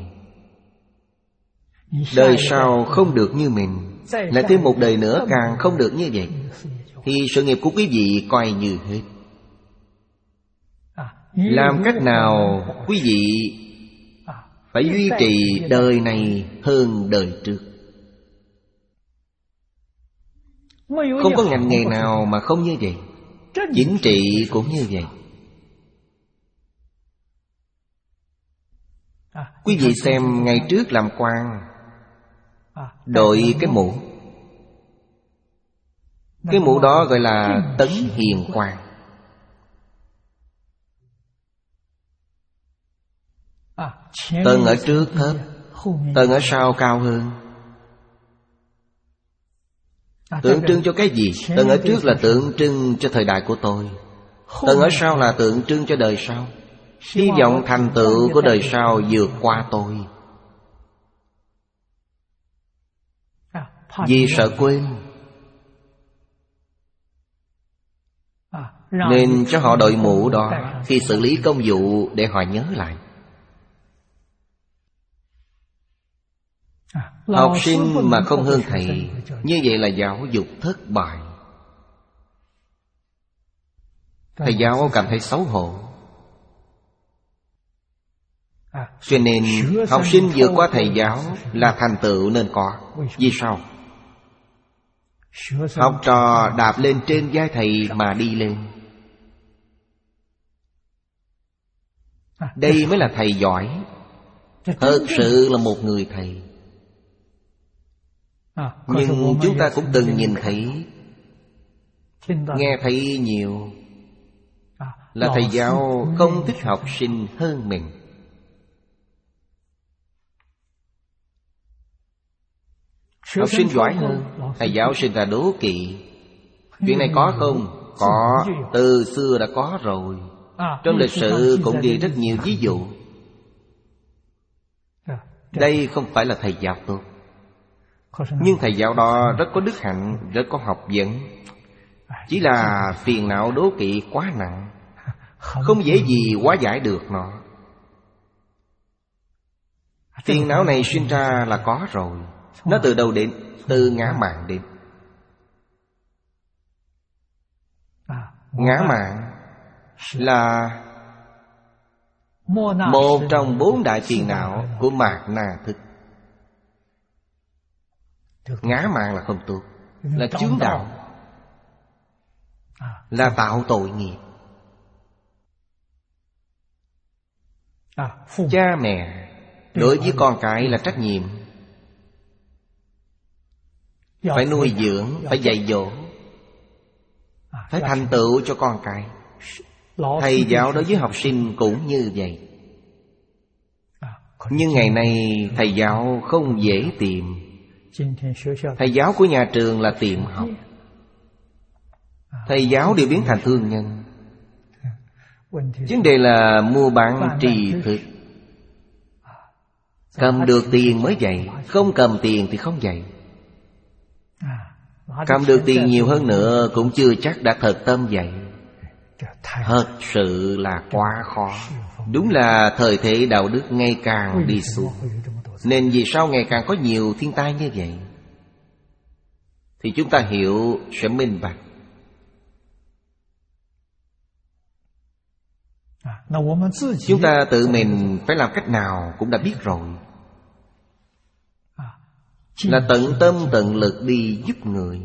đời sau không được như mình, lại thêm một đời nữa càng không được như vậy, thì sự nghiệp của quý vị coi như hết. Làm cách nào quý vị phải duy trì đời này hơn đời trước? Không có ngành nghề nào mà không như vậy. Chính trị cũng như vậy. Quý vị xem ngày trước làm quan, đội cái mũ, cái mũ đó gọi là tấn hiền quan. Tầng ở trước thấp, tầng ở sau cao hơn. Tượng trưng cho cái gì? Tầng ở trước là tượng trưng cho thời đại của tôi, tầng ở sau là tượng trưng cho đời sau. Hy vọng thành tựu của đời sau vượt qua tôi. Vì sợ quên nên cho họ đội mũ đó khi xử lý công vụ để họ nhớ lại. Học sinh mà không hơn thầy, như vậy là giáo dục thất bại. Thầy giáo cảm thấy xấu hổ. Cho nên học sinh vượt qua thầy giáo là thành tựu nên có. Vì sao? Học trò đạp lên trên vai thầy mà đi lên. Đây mới là thầy giỏi. Thật sự là một người thầy. Nhưng chúng ta cũng từng nhìn thấy, nghe thấy nhiều là thầy giáo không thích học sinh hơn mình. Học sinh giỏi hơn, thầy giáo sinh ra đố kỵ. Chuyện này có không? Có, từ xưa đã có rồi. Trong lịch sử cũng ghi rất nhiều ví dụ. Đây không phải là thầy giáo tốt, nhưng thầy giáo đó rất có đức hạnh, rất có học vấn. Chỉ là phiền não đố kỵ quá nặng, không dễ gì hóa giải được nó. Phiền não này sinh ra là có rồi. Nó từ đâu đến? Từ ngã mạn đến. Ngã mạn là một trong bốn đại phiền não của mạt na thức. Ngã mạn là không tốt, là chướng đạo, là tạo tội nghiệp. Cha mẹ đối với con cái là trách nhiệm, phải nuôi dưỡng, phải dạy dỗ, phải thành tựu cho con cái. Thầy giáo đối với học sinh cũng như vậy. Nhưng ngày nay thầy giáo không dễ tìm. Thầy giáo của nhà trường là tiệm học. Thầy giáo đều biến thành thương nhân. Vấn đề là mua bán tri thức. Cầm được tiền mới dạy, không cầm tiền thì không dạy. Cầm được tiền nhiều hơn nữa cũng chưa chắc đã thật tâm dạy. Thật sự là quá khó. Đúng là thời thế đạo đức ngày càng đi xuống, nên vì sao ngày càng có nhiều thiên tai như vậy? Thì chúng ta hiểu sẽ minh bạch. Chúng ta tự mình phải làm cách nào cũng đã biết rồi. Là tận tâm tận lực đi giúp người.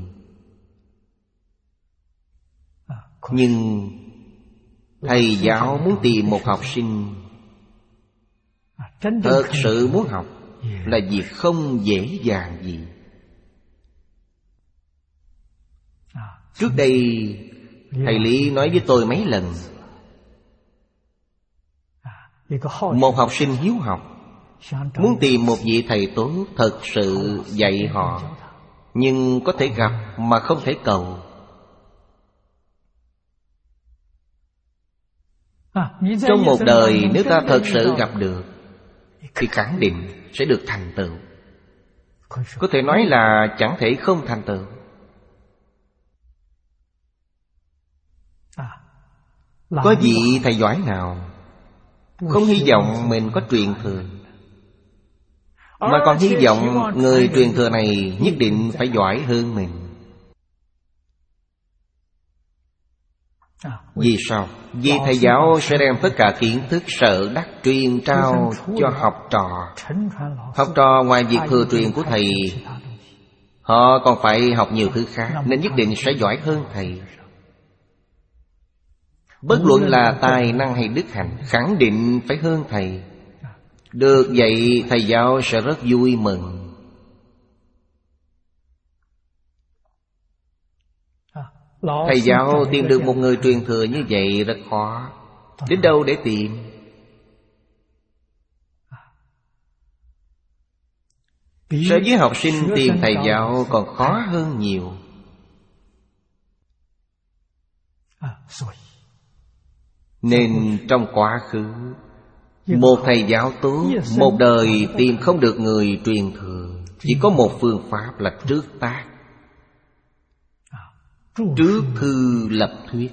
Nhưng thầy giáo muốn tìm một học sinh thật sự muốn học là việc không dễ dàng gì. Trước đây thầy Lý nói với tôi mấy lần, một học sinh hiếu học muốn tìm một vị thầy tốt thật sự dạy họ, nhưng có thể gặp mà không thể cầu. Trong một đời nếu ta thật sự gặp được thì khẳng định sẽ được thành tựu. Có thể nói là chẳng thể không thành tựu. Có vị thầy giỏi nào không hy vọng mình có truyền thừa, mà còn hy vọng người truyền thừa này nhất định phải giỏi hơn mình. Vì sao? Vì thầy giáo sẽ đem tất cả kiến thức sở đắc truyền trao cho học trò. Học trò ngoài việc thừa truyền của thầy, họ còn phải học nhiều thứ khác, nên nhất định sẽ giỏi hơn thầy. Bất luận là tài năng hay đức hạnh, khẳng định phải hơn thầy. Được vậy thầy giáo sẽ rất vui mừng. Thầy giáo tìm được một người truyền thừa như vậy rất khó. Đến đâu để tìm? So với học sinh tìm thầy giáo còn khó hơn nhiều. Nên trong quá khứ, một thầy giáo tốt, một đời tìm không được người truyền thừa, chỉ có một phương pháp là trước tác. Trước thư lập thuyết.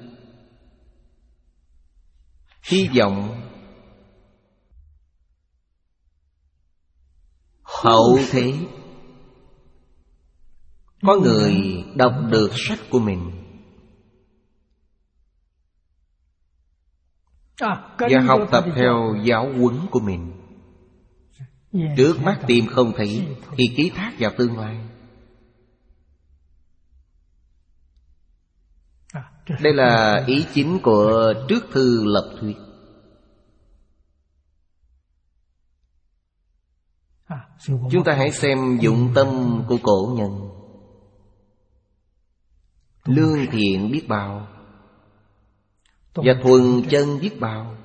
Hy vọng hậu thế có người đọc được sách của mình và học tập theo giáo huấn của mình. Trước mắt tìm không thấy thì ký thác vào tương lai. Đây là ý chính của trước thư lập thuyết. Chúng ta hãy xem dụng tâm của cổ nhân. Lương thiện biết bao và thuần chân biết bao.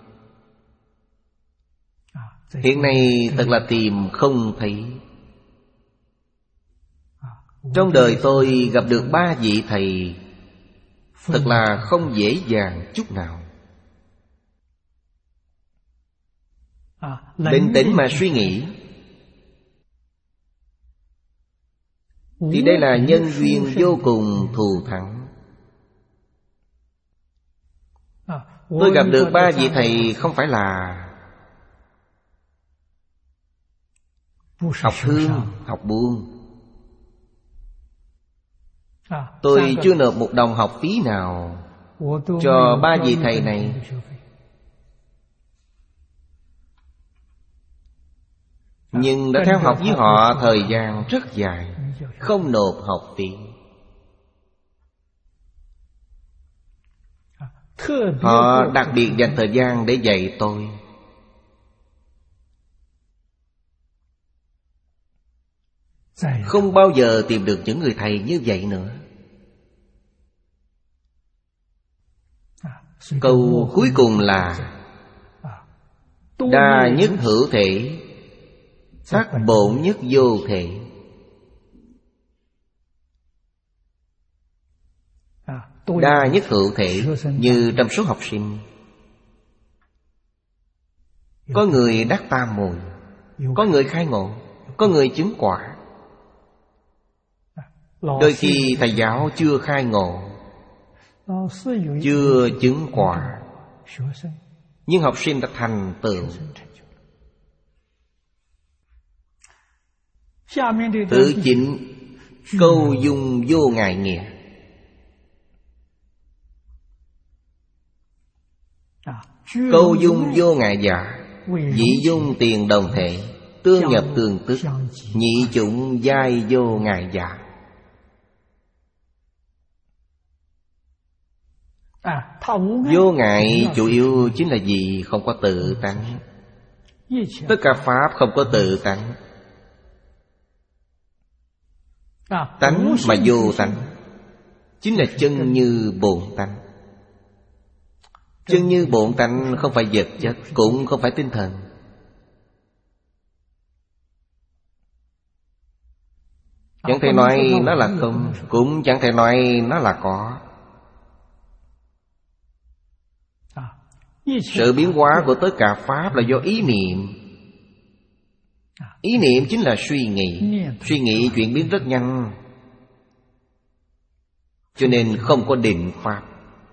Hiện nay thật là tìm không thấy. Trong đời tôi gặp được ba vị thầy, thật là không dễ dàng chút nào. Bình tĩnh mà suy nghĩ thì đây là nhân duyên vô cùng thù thắng. Tôi gặp được ba vị thầy không phải là học thương, học buông. Tôi chưa nộp một đồng học phí nào cho ba vị thầy này. Nhưng đã theo học với họ thời gian rất dài, không nộp học phí. Họ đặc biệt dành thời gian để dạy tôi. Không bao giờ tìm được những người thầy như vậy nữa. Câu cuối cùng là đa nhất hữu thể, tác bổn nhất vô thể. Đa nhất hữu thể như trong số học sinh, có người đắc tam muội, có người khai ngộ, có người chứng quả. Đôi khi thầy giáo chưa khai ngộ, chưa chứng quả, nhưng học sinh đã thành tựu. Tự chính câu dung vô ngại nghĩa. Câu dung vô ngại giả, dĩ dung tiền đồng thể, tương nhập tương tức, nhị chủng giai vô ngại giả. Vô ngại chủ yếu chính là gì? Không có tự tánh. Tất cả pháp không có tự tánh. Tánh mà vô tánh chính là chân như bổn tánh. Chân như bổn tánh không phải vật chất, cũng không phải tinh thần. Chẳng thể nói nó là không, cũng chẳng thể nói nó là có. Sự biến hóa của tất cả Pháp là do ý niệm. Ý niệm chính là suy nghĩ. Suy nghĩ chuyển biến rất nhanh, cho nên không có định Pháp.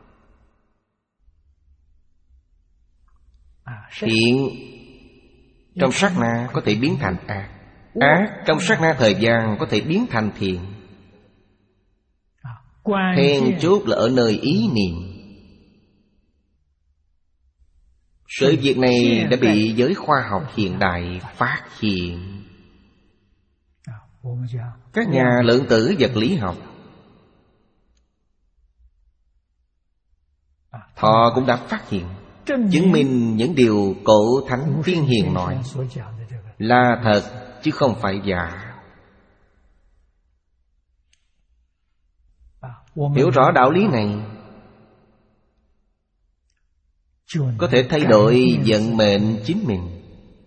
Thiện trong sát na có thể biến thành ác. Ác trong sát na thời gian có thể biến thành thiện. Then chốt là ở nơi ý niệm. Sự việc này đã bị giới khoa học hiện đại phát hiện. Các nhà lượng tử vật lý học họ cũng đã phát hiện, chứng minh những điều cổ thánh tiên hiền nói là thật chứ không phải giả. Hiểu rõ đạo lý này có thể thay đổi vận mệnh chính mình,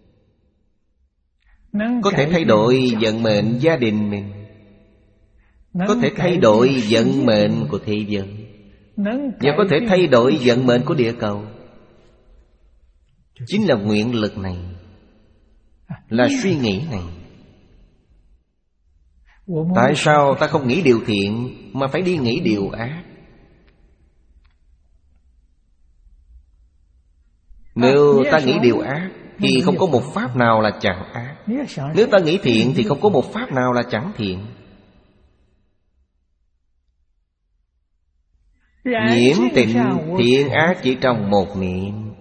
có thể thay đổi vận mệnh gia đình mình, có thể thay đổi vận mệnh của thế giới, và có thể thay đổi vận mệnh của địa cầu. Chính là nguyện lực này, là suy nghĩ này. Tại sao ta không nghĩ điều thiện mà phải đi nghĩ điều ác? Nếu ta nghĩ điều ác thì không có một pháp nào là chẳng ác. Nếu ta nghĩ thiện thì không có một pháp nào là chẳng thiện. Nhiễm tịnh thiện ác chỉ trong một niệm.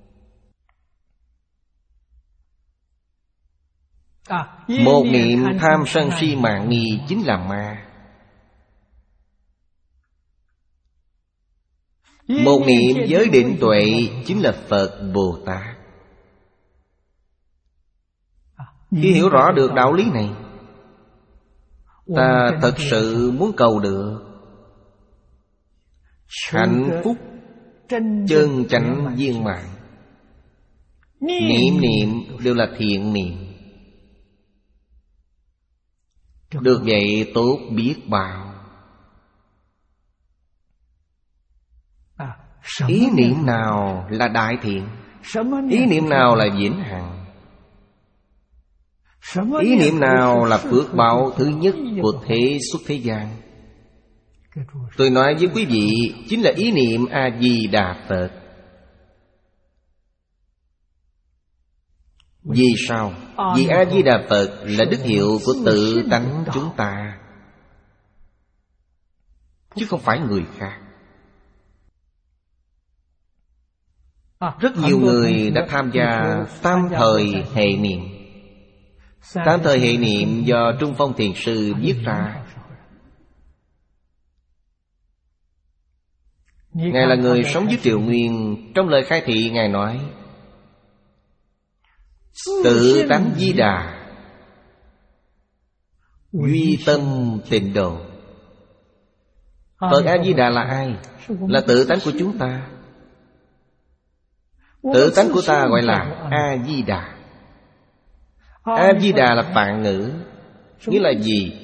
Một niệm tham sân si mạng nghi chính là ma. Một niệm giới định tuệ chính là Phật Bồ Tát. Khi hiểu rõ được đạo lý này, ta thật sự muốn cầu được hạnh phúc chân chánh viên mãn. Niệm niệm đều là thiện niệm. Được vậy tốt biết bao. Ý niệm nào là đại thiện? Ý niệm nào là vĩnh hằng? Ý niệm nào là phước báo thứ nhất của thế xuất thế gian? Tôi nói với quý vị, chính là ý niệm A-di-đà Phật. Vì sao? Vì A-di-đà Phật là đức hiệu của tự tánh chúng ta, chứ không phải người khác. Rất nhiều người đã tham gia tam thời hệ niệm. Tam thời hệ niệm do Trung Phong Thiền Sư viết ra. Ngài là người sống với Triều Nguyên. Trong lời khai thị Ngài nói: tự tánh Di Đà, duy tâm tịnh độ. Phật A-di-đà là ai? Là tự tánh của chúng ta. Tự tánh của ta gọi là A-di-đà. A-di-đà là Phạn ngữ, nghĩa là gì?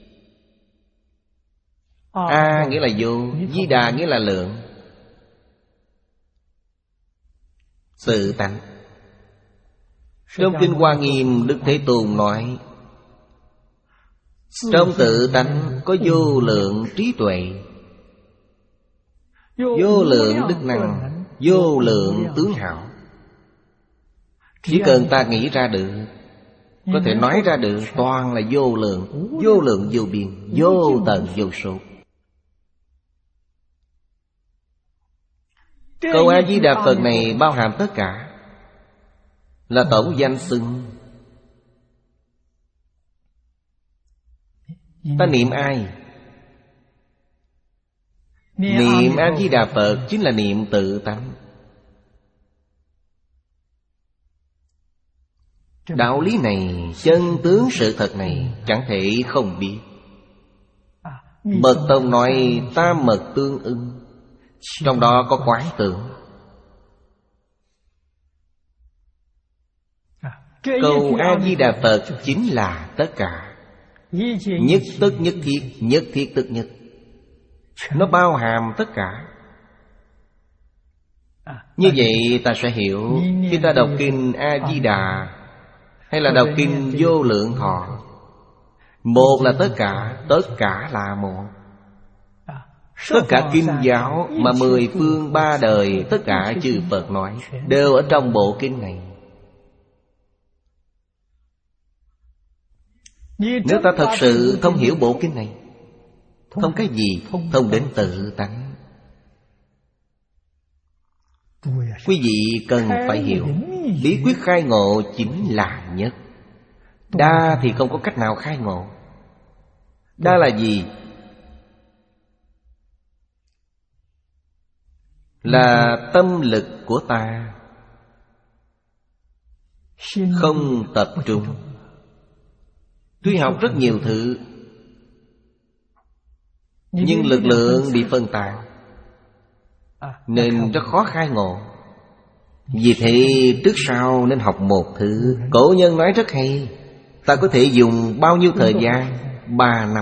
A nghĩa là vô, Di-đà nghĩa là lượng. Tự tánh. Trong Kinh Hoa Nghiêm, Đức Thế Tôn nói: trong tự tánh có vô lượng trí tuệ, vô lượng đức năng, vô lượng tướng hảo. Chỉ cần ta nghĩ ra được, có thể nói ra được, toàn là vô lượng, vô lượng vô biên, vô tận vô số. Câu A-di-đà Phật này bao hàm tất cả, là tổng danh xưng. Ta niệm ai? Niệm A-di-đà Phật chính là niệm tự tánh. Đạo lý này, chân tướng sự thật này chẳng thể không biết. Mật Tông nói tam mật tương ưng, trong đó có quán tưởng. Câu A-di-đà Phật chính là tất cả. Nhất tức nhất thiết, nhất thiết tức nhất. Nó bao hàm tất cả. Như vậy ta sẽ hiểu, khi ta đọc kinh A-di-đà hay là đọc kinh Vô Lượng Thọ, một là tất cả, tất cả là một. Tất cả kinh giáo mà mười phương ba đời tất cả chư Phật nói đều ở trong bộ kinh này. Nếu ta thật sự thông hiểu bộ kinh này, thông cái gì? Thông đến tự tánh. Quý vị cần phải hiểu, bí quyết khai ngộ chính là nhất. Đa thì không có cách nào khai ngộ. Đa là gì? Là tâm lực của ta không tập trung. Tuy học rất nhiều thứ, nhưng lực lượng bị phân tán, nên rất khó khai ngộ. Vì thế trước sau nên học một thứ. Cổ nhân nói rất hay, ta có thể dùng bao nhiêu thời gian? Ba năm.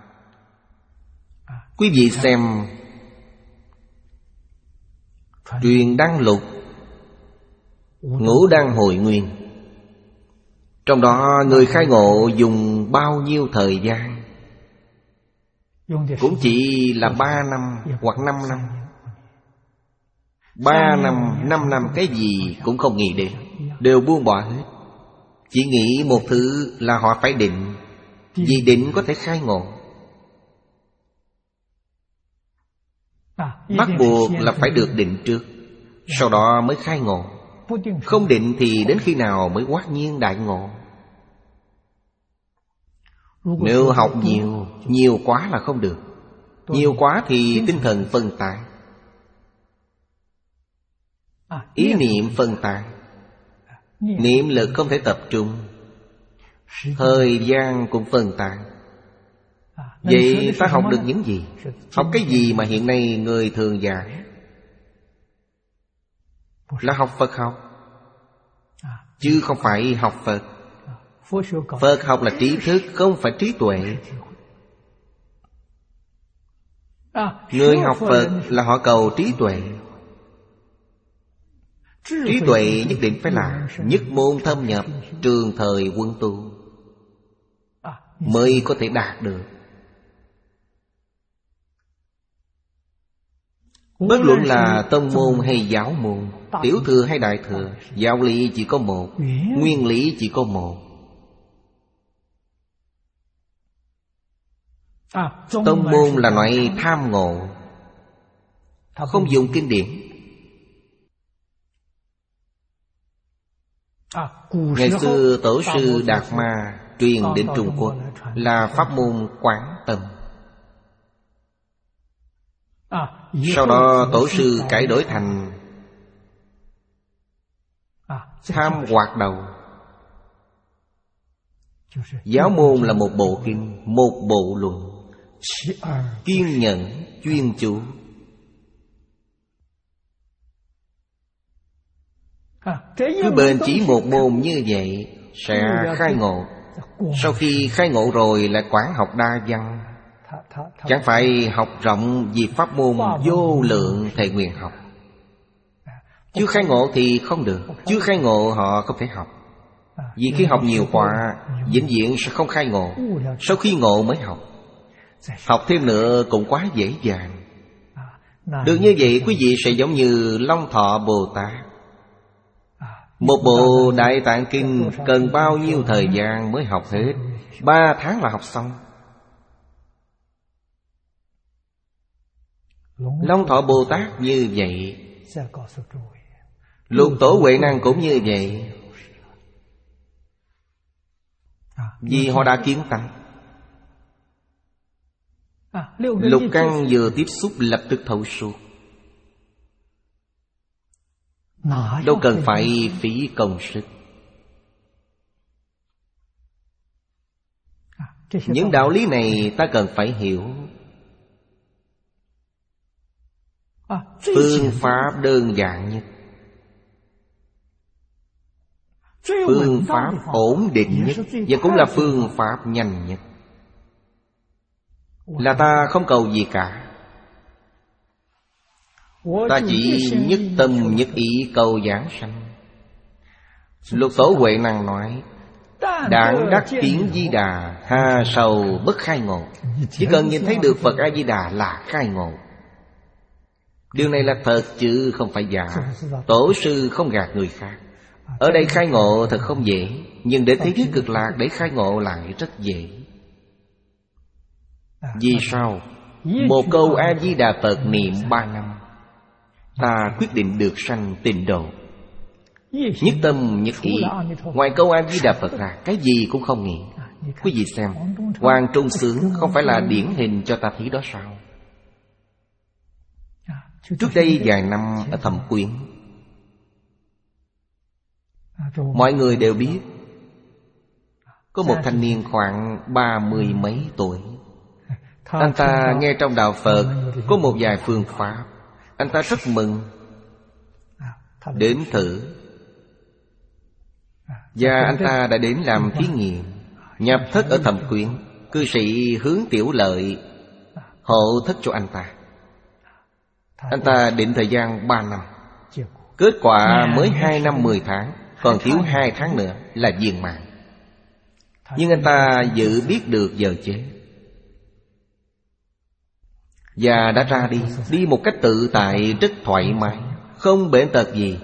Quý vị xem Truyền Đăng Lục, Ngũ Đăng Hội Nguyên, trong đó người khai ngộ dùng bao nhiêu thời gian? Cũng chỉ là ba năm hoặc năm năm. Ba năm, năm năm cái gì cũng không nghĩ đến, đều buông bỏ hết. Chỉ nghĩ một thứ là họ phải định, vì định có thể khai ngộ. Bắt buộc là phải được định trước, sau đó mới khai ngộ. Không định thì đến khi nào mới hoát nhiên đại ngộ. Nếu học nhiều, nhiều quá là không được. Nhiều quá thì tinh thần phân tán, ý niệm phân tán, niệm lực không thể tập trung, thời gian cũng phân tán. Vậy ta học được những gì? Học cái gì mà hiện nay người thường giảng? Là học Phật học, chứ không phải học Phật. Phật học là trí thức, không phải trí tuệ. Người học Phật là họ cầu trí tuệ. Trí tuệ nhất định phải là nhất môn thâm nhập, trường thời quân tu, mới có thể đạt được. Bất luận là tông môn hay giáo môn, tiểu thừa hay đại thừa, giáo lý chỉ có một, nguyên lý chỉ có một. Tông môn là loại tham ngộ, không dùng kinh điển. Ngày xưa tổ sư Đạt Ma truyền đến Trung Quốc là pháp môn Quán Tâm. Sau đó tổ sư cải đổi thành Tham Hoạt Đầu. Giáo môn là một bộ kinh, một bộ luận, kiên nhẫn, chuyên chú. Cứ bền chỉ một môn như vậy sẽ khai ngộ. Sau khi khai ngộ rồi lại quán học đa văn. Chẳng phải học rộng vì pháp môn vô lượng thệ nguyện học. Chưa khai ngộ thì không được. Chưa khai ngộ họ không thể học. Vì khi học nhiều quá, vĩnh viễn sẽ không khai ngộ. Sau khi ngộ mới học. Học thêm nữa cũng quá dễ dàng. Được như vậy quý vị sẽ giống như Long Thọ Bồ Tát. Một bộ Đại Tạng Kinh cần bao nhiêu thời gian mới học hết? Ba tháng là học xong. Long Thọ Bồ Tát như vậy, Lục Tổ Huệ Năng cũng như vậy. Vì họ đã kiến tánh. Lục căn vừa tiếp xúc lập tức thấu suốt, đâu cần phải phí công sức. Những đạo lý này ta cần phải hiểu. Phương pháp đơn giản nhất, phương pháp ổn định nhất, và cũng là phương pháp nhanh nhất, là ta không cầu gì cả. Ta chỉ nhất tâm nhất ý cầu giảng sanh. Lục Tổ Huệ Năng nói: đản đắc kiến Di Đà, hà sầu bất khai ngộ. Chỉ cần nhìn thấy được Phật A-di-đà là khai ngộ. Điều này là thật chứ không phải giả. Tổ sư không gạt người khác. Ở đây khai ngộ thật không dễ, nhưng đến thế giới cực lạc để khai ngộ lại rất dễ. Vì sao? Một câu A-di-đà Phật niệm ba năm, ta quyết định được sanh tịnh độ. Nhất tâm nhất ý. Ngoài câu A-di-đà Phật ra, cái gì cũng không nghĩ. Quý vị xem, Hoàng Trung Sướng không phải là điển hình cho ta thấy đó sao? Trước đây vài năm ở Thẩm Quyến, mọi người đều biết có một thanh niên khoảng ba mươi mấy tuổi. Anh ta nghe trong đạo Phật có một vài phương pháp, anh ta rất mừng, đến thử. Và anh ta đã đến làm thí nghiệm. Nhập thất ở Thẩm Quyến, cư sĩ Hướng Tiểu Lợi hộ thất cho anh ta. Anh ta định thời gian ba năm. Kết quả mới hai năm mười tháng, còn thiếu hai tháng nữa là viên mãn. Nhưng anh ta dự biết được giờ chết, và đã ra đi. Đi một cách tự tại, rất thoải mái, không bệnh tật gì.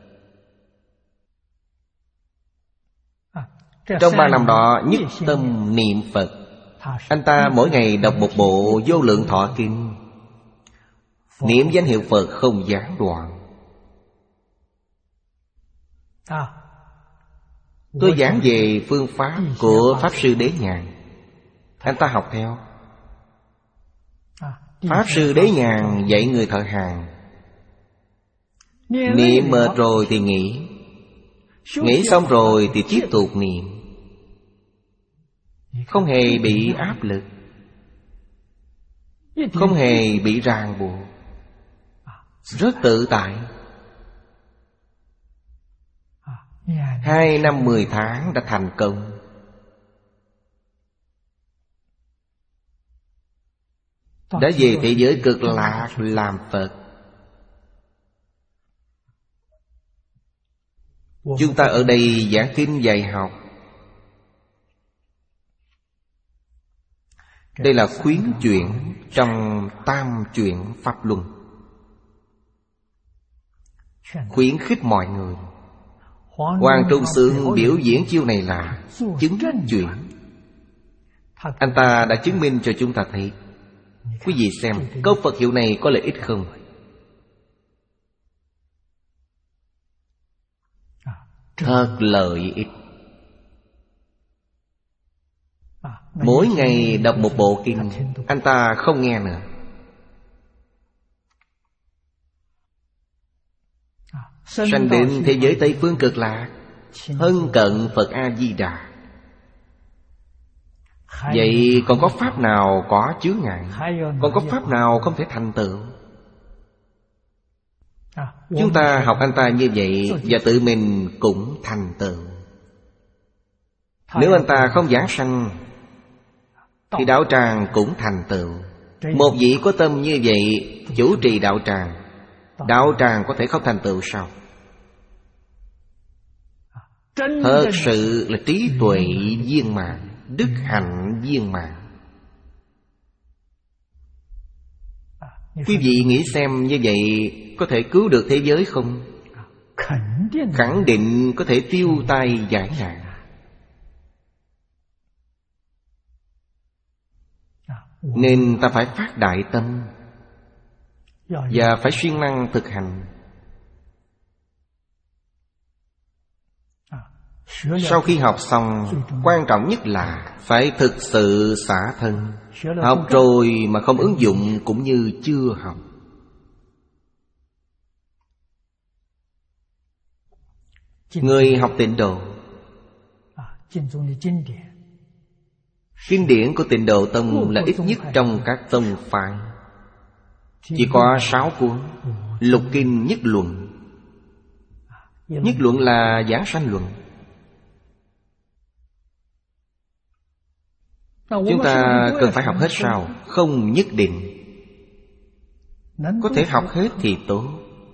Trong ba năm đó nhất tâm niệm Phật. Anh ta mỗi ngày đọc một bộ Vô Lượng Thọ Kinh, niệm danh hiệu Phật không gián đoạn. Tôi giảng về phương pháp của Pháp Sư Đế Nhàn, anh ta học theo. Pháp Sư Đế Nhàn dạy người thợ hàng, niệm mệt rồi thì nghỉ, nghỉ xong rồi thì tiếp tục niệm, không hề bị áp lực, không hề bị ràng buộc, rất tự tại. Hai năm mười tháng đã thành công. Đã về thế giới cực lạc làm Phật. Chúng ta ở đây giảng kinh dạy học, đây là khuyến chuyển trong tam chuyển Pháp Luân, khuyến khích mọi người. Hoàng Trung Sướng biểu diễn chiêu này là chứng chuyển. Anh ta đã chứng minh cho chúng ta thấy. Quý vị xem, câu Phật hiệu này có lợi ích không? Thật lợi ích. Mỗi ngày đọc một bộ kinh, anh ta không nghe nữa. Sanh đến thế giới Tây Phương Cực Lạc, hân cận Phật A-di-đà. Vậy còn có pháp nào có chướng ngại? Còn có pháp nào không thể thành tựu? Chúng ta học anh ta như vậy, và tự mình cũng thành tựu. Nếu anh ta không giảng sanh, thì đạo tràng cũng thành tựu. Một vị có tâm như vậy chủ trì đạo tràng, đạo tràng có thể không thành tựu sao? Thật sự là trí tuệ viên mãn, đức hạnh viên mãn. Quý vị nghĩ xem, như vậy có thể cứu được thế giới không? Khẳng định có thể tiêu tai giải nạn. Nên ta phải phát đại tâm, và phải siêng năng thực hành. Sau khi học xong, quan trọng nhất là phải thực sự xả thân. Học rồi mà không ứng dụng cũng như chưa học. Người học Tịnh Độ, kinh điển của Tịnh Độ Tông là ít nhất trong các tông phái. Chỉ có sáu cuốn. Lục kinh nhất luận. Nhất luận là giảng sanh luận. Chúng ta cần phải học hết sao? Không nhất định. Có thể học hết thì tốt.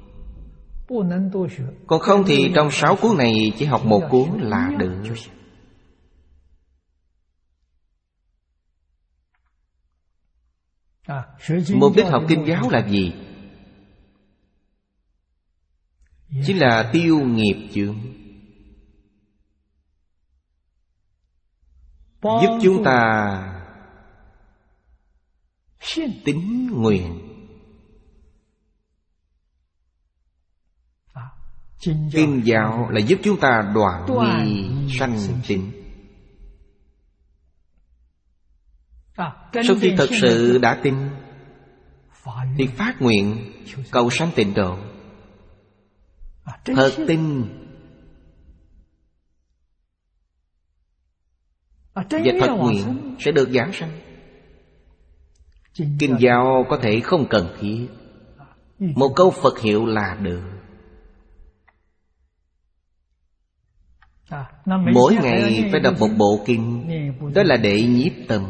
Còn không thì trong sáu cuốn này chỉ học một cuốn là được. Mục đích học kinh giáo là gì? Chính là tiêu nghiệp chướng, giúp chúng ta tín nguyện. Kinh giáo là giúp chúng ta đoạn nghi sanh tính. Sau khi thật sự đã tin thì phát nguyện cầu sanh tịnh độ. Thật tin và thật nguyện sẽ được giảng sanh. Kinh giáo có thể không cần thiết, một câu Phật hiệu là được. Mỗi ngày phải đọc một bộ kinh, đó là để nhiếp tâm.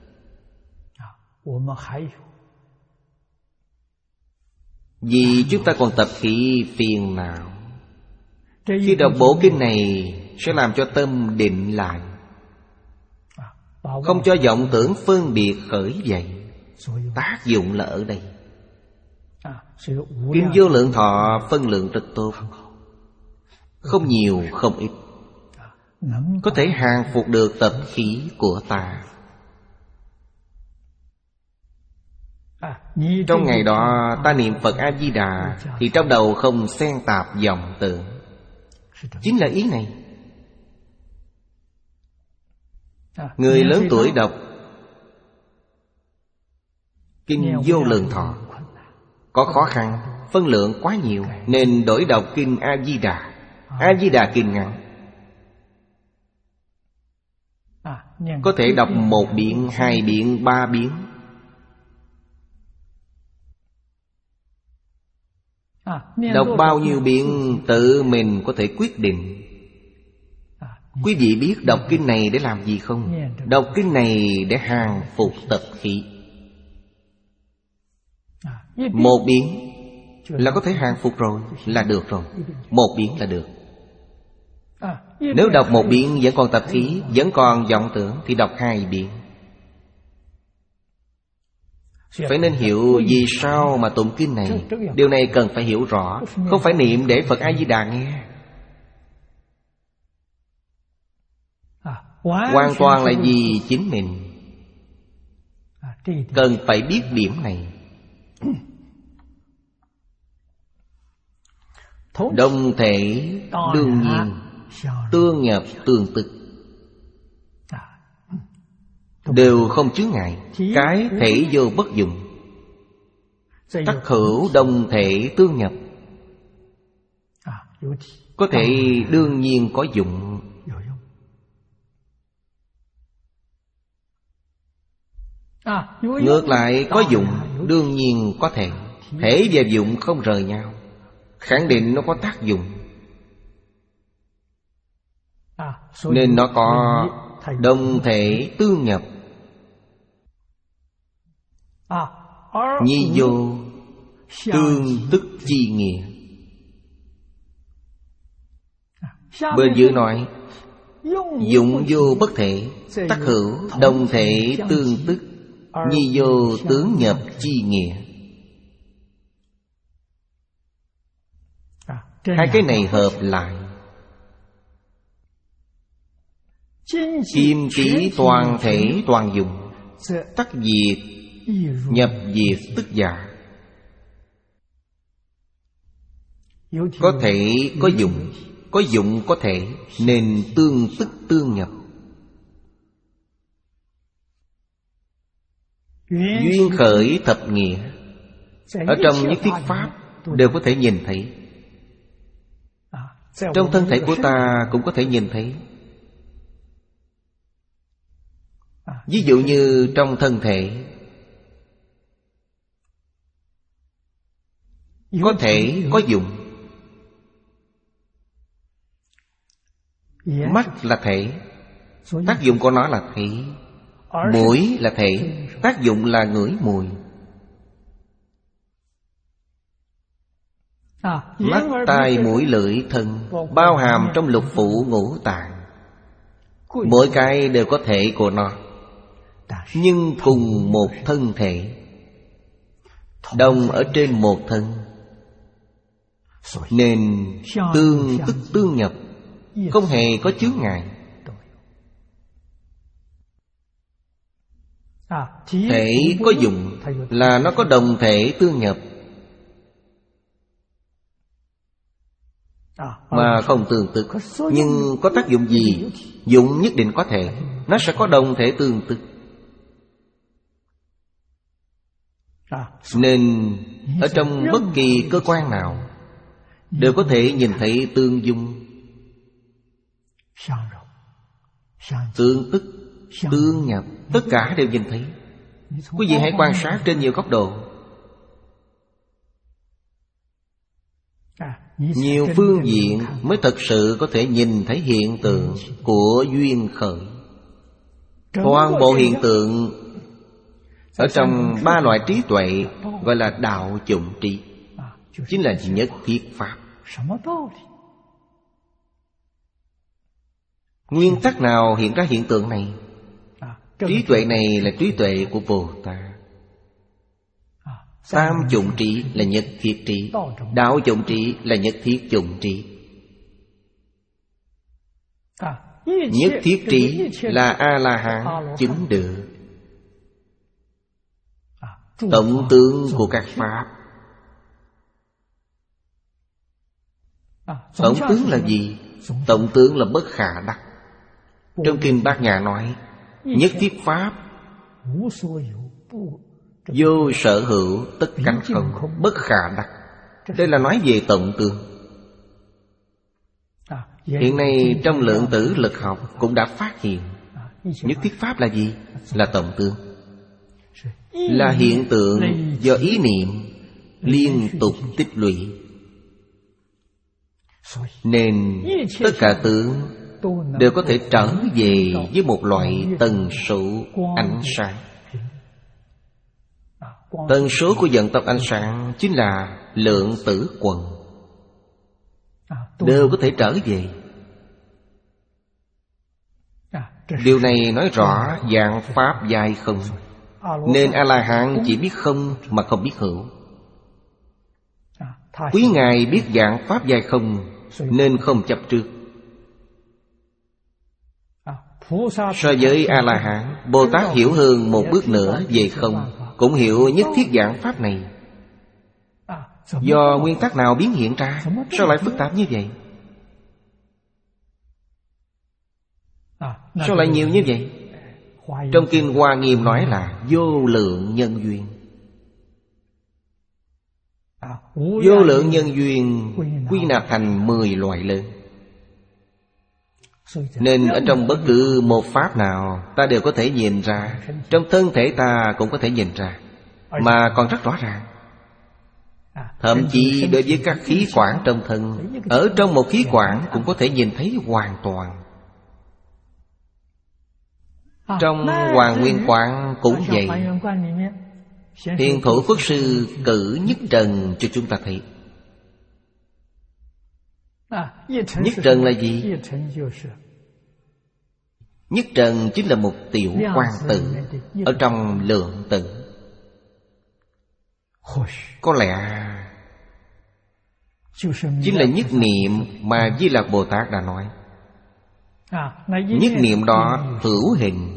Vì chúng ta còn tập khí phiền não. Khi đọc bộ kinh này sẽ làm cho tâm định lại, không cho vọng tưởng phân biệt khởi dậy. Tác dụng là ở đây. Kinh Vô Lượng Thọ phân lượng rất tốt, không nhiều không ít, có thể hàng phục được tập khí của ta. Trong ngày đó ta niệm Phật A-di-đà thì trong đầu không xen tạp vọng tưởng. Chính là ý này. Người lớn tuổi đọc Kinh Vô Lượng Thọ có khó khăn, phân lượng quá nhiều, nên đổi đọc Kinh A-di-đà. A-di-đà kinh ngắn, có thể đọc một biến, hai biến, ba biến. Đọc bao nhiêu biến tự mình có thể quyết định. Quý vị biết đọc kinh này để làm gì không? Đọc kinh này để hàng phục tập khí. Một biến là có thể hàng phục rồi, là được rồi. Một biến là được. Nếu đọc một biến vẫn còn tập khí, vẫn còn vọng tưởng thì đọc hai biến. Phải nên hiểu vì sao mà tụng kinh này. Điều này cần phải hiểu rõ. Không phải niệm để Phật A-di-đà nghe. Hoàn toàn là vì chính mình. Cần phải biết điểm này. Đồng thể đương nhiên, tương nhập tương tức, đều không chướng ngại. Cái thể vô bất dụng, tắc hữu đồng thể tương nhập. Có thể đương nhiên có dụng. Ngược lại có dụng đương nhiên có thể. Thể và dụng không rời nhau, khẳng định nó có tác dụng. Nên nó có đồng thể tương nhập. Nhi vô tương tức chi nghĩa. Bên dưới nói dụng vô bất thể, tắc hữu đồng thể tương tức, nhi vô tướng nhập chi nghĩa. Hai cái này hợp lại. Kim chỉ toàn thể toàn dụng, tắc diệt nhập diệt tức giả. Có thể có dụng, có dụng có thể, nên tương tức tương nhập. Duyên khởi thập nghĩa, ở trong nhất thiết pháp đều có thể nhìn thấy. Trong thân thể của ta cũng có thể nhìn thấy. Ví dụ như trong thân thể có thể có dụng. Mắt là thể, tác dụng của nó là thấy. Mũi là thể, tác dụng là ngửi mùi. Mắt, tai, mũi, lưỡi, thân, bao hàm trong lục phủ ngũ tạng. Mỗi cái đều có thể của nó, nhưng cùng một thân thể, đồng ở trên một thân, nên tương tức tương nhập, không hề có chướng ngại. Thể có dụng là nó có đồng thể tương nhập, mà không tương tức. Nhưng có tác dụng gì? Dụng nhất định có thể, nó sẽ có đồng thể tương tức. Nên ở trong bất kỳ cơ quan nào đều có thể nhìn thấy tương dung, tương tức, tương nhập, tất cả đều nhìn thấy. Quý vị hãy quan sát trên nhiều góc độ, nhiều phương diện mới thật sự có thể nhìn thấy hiện tượng của duyên khởi. Toàn bộ hiện tượng ở trong ba loại trí tuệ gọi là đạo chủng trí, chính là nhất thiết pháp. Nguyên tắc nào hiện ra hiện tượng này? Trí tuệ này là trí tuệ của Bồ Tát. Tam chủng trí là nhất thiết trí, đạo chủng trí là nhất thiết chủng trí. Nhất thiết trí là A-la-hán chứng được. Tổng tướng của các pháp. Tổng tướng là gì? Tổng tướng là bất khả đắc. Trong kinh Bát Nhã nói, nhất thiết pháp vô sở hữu, tất cánh không, bất khả đắc. Đây là nói về tổng tướng. Hiện nay trong lượng tử lực học cũng đã phát hiện nhất thiết pháp là gì? Là tổng tướng, là hiện tượng do ý niệm liên tục tích lũy. Nên tất cả tướng đều có thể trở về với một loại tần số ánh sáng. Tần số của vận tốc ánh sáng chính là lượng tử quần, đều có thể trở về. Điều này nói rõ dạng pháp giai không. Nên A-la-hán chỉ biết không mà không biết hữu. Quý ngài biết dạng pháp giai không, nên không chấp trước. So với A-la-hán, Bồ Tát hiểu hơn một bước nữa về không, cũng hiểu nhất thiết dạng pháp này. Do nguyên tắc nào biến hiện ra? Sao lại phức tạp như vậy? Sao lại nhiều như vậy? Trong kinh Hoa Nghiêm nói là vô lượng nhân duyên. Vô lượng nhân duyên quy nạp thành mười loại lớn. Nên ở trong bất cứ một pháp nào ta đều có thể nhìn ra. Trong thân thể ta cũng có thể nhìn ra, mà còn rất rõ ràng. Thậm chí đối với các khí quản trong thân, ở trong một khí quản cũng có thể nhìn thấy hoàn toàn. Trong Hoàng Nguyên Quán cũng vậy. Hiền Thủ Quốc Sư cử nhất trần cho chúng ta thấy. Nhất trần là gì? Nhất trần chính là một tiểu quang tử ở trong lượng tử. Có lẽ chính là nhất niệm mà Di Lặc Bồ Tát đã nói. Nhất niệm đó hữu hình.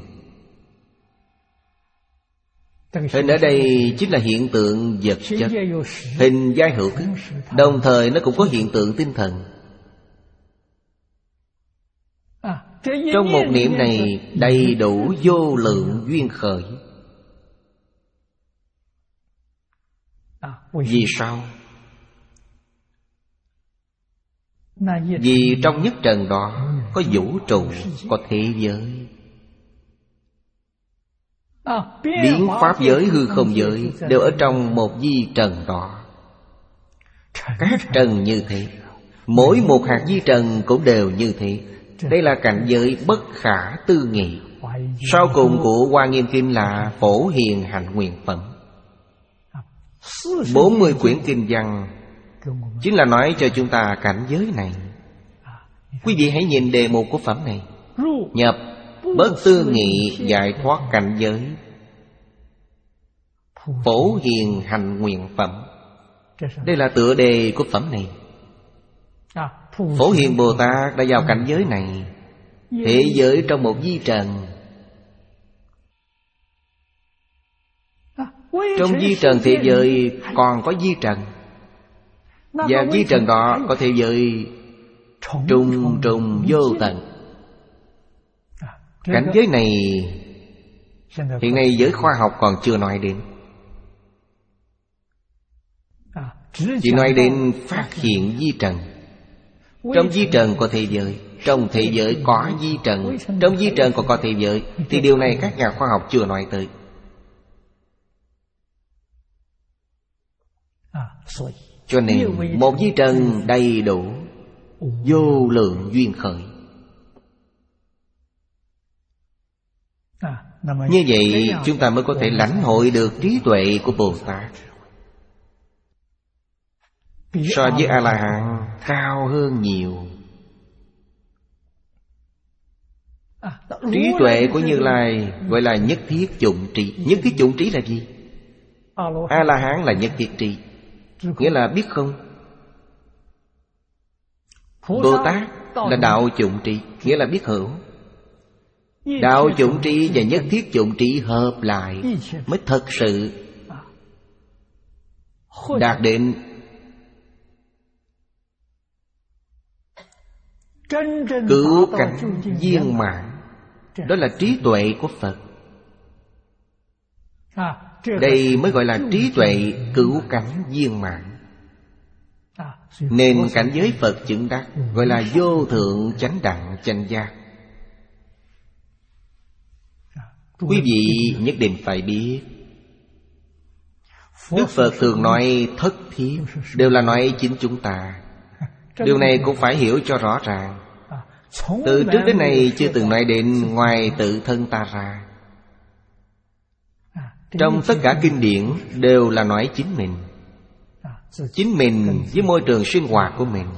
Hình ở đây chính là hiện tượng vật chất, hình giai hữu thức. Đồng thời nó cũng có hiện tượng tinh thần. Trong một niệm này đầy đủ vô lượng duyên khởi. Vì sao? Vì trong nhất trần đó có vũ trụ, có thế giới. Biến pháp giới, hư không giới đều ở trong một vi trần đó. Các trần như thế, mỗi một hạt vi trần cũng đều như thế. Đây là cảnh giới bất khả tư nghị. Sau cùng của Hoa Nghiêm Kinh là Phổ Hiền Hạnh Nguyện Phẩm. Bốn mươi quyển kinh văn chính là nói cho chúng ta cảnh giới này. Quý vị hãy nhìn đề mục của phẩm này: nhập bất tư nghị giải thoát cảnh giới, phổ hiền hành nguyện phẩm. Đây là tựa đề của phẩm này. Phổ hiền Bồ Tát đã vào cảnh giới này, thế giới trong một vi trần. Trong vi trần thế giới còn có vi trần, và vi trần đó có thế giới trùng trùng vô tận. Cảnh giới này hiện nay giới khoa học còn chưa nói đến, chỉ nói đến phát hiện vi trần. Trong vi trần có thế giới, trong thế giới có vi trần, trong vi trần còn có thế giới, thì điều này các nhà khoa học chưa nói tới. Cho nên một vi trần đầy đủ, vô lượng duyên khởi. Như vậy chúng ta mới có thể lãnh hội được trí tuệ của Bồ Tát. So với A-la-hán cao hơn nhiều. Trí tuệ của Như Lai gọi là nhất thiết dụng trí. Nhất thiết dụng trí là gì? A-la-hán là nhất thiết trí, nghĩa là biết không. Bồ Tát là đạo dụng trí, nghĩa là biết hữu. Đạo dụng trí và nhất thiết dụng trí hợp lại mới thật sự đạt đến cứu cảnh viên mãn. Đó là trí tuệ của Phật. Đây mới gọi là trí tuệ cứu cảnh viên mãn. Nên cảnh giới Phật chứng đắc gọi là vô thượng chánh đẳng chánh giác. Quý vị nhất định phải biết, Đức Phật thường nói thất thiết, đều là nói chính chúng ta. Điều này cũng phải hiểu cho rõ ràng. Từ trước đến nay chưa từng nói đến ngoài tự thân ta ra. Trong tất cả kinh điển đều là nói chính mình. Chính mình với môi trường sinh hoạt của mình,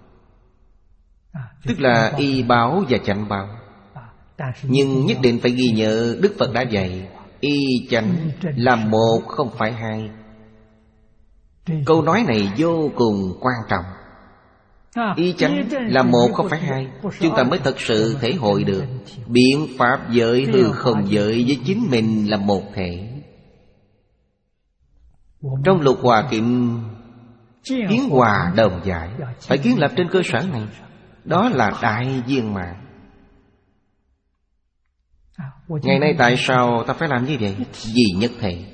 tức là y báo và chánh báo. Nhưng nhất định phải ghi nhớ Đức Phật đã dạy y chánh là một không phải hai. Câu nói này vô cùng quan trọng. Y chánh là một không phải hai, chúng ta mới thật sự thể hội được biện pháp giới hư không giới với chính mình là một thể. Trong Lục Hòa Kiệm kiến hòa đồng giải, phải kiến lập trên cơ sở này. Đó là đại viên mãn. Ngày nay tại sao ta phải làm như vậy? Vì nhất thể.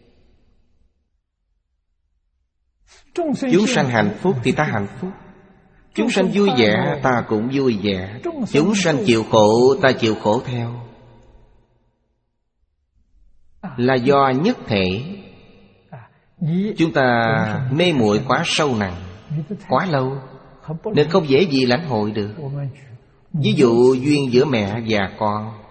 Chúng sanh hạnh phúc thì ta hạnh phúc, chúng sanh vui vẻ ta cũng vui vẻ, chúng sanh chịu khổ ta chịu khổ theo. Là do nhất thể. Chúng ta mê muội quá sâu nặng, quá lâu, nên không dễ gì lãnh hội được. Ví dụ duyên giữa mẹ và con.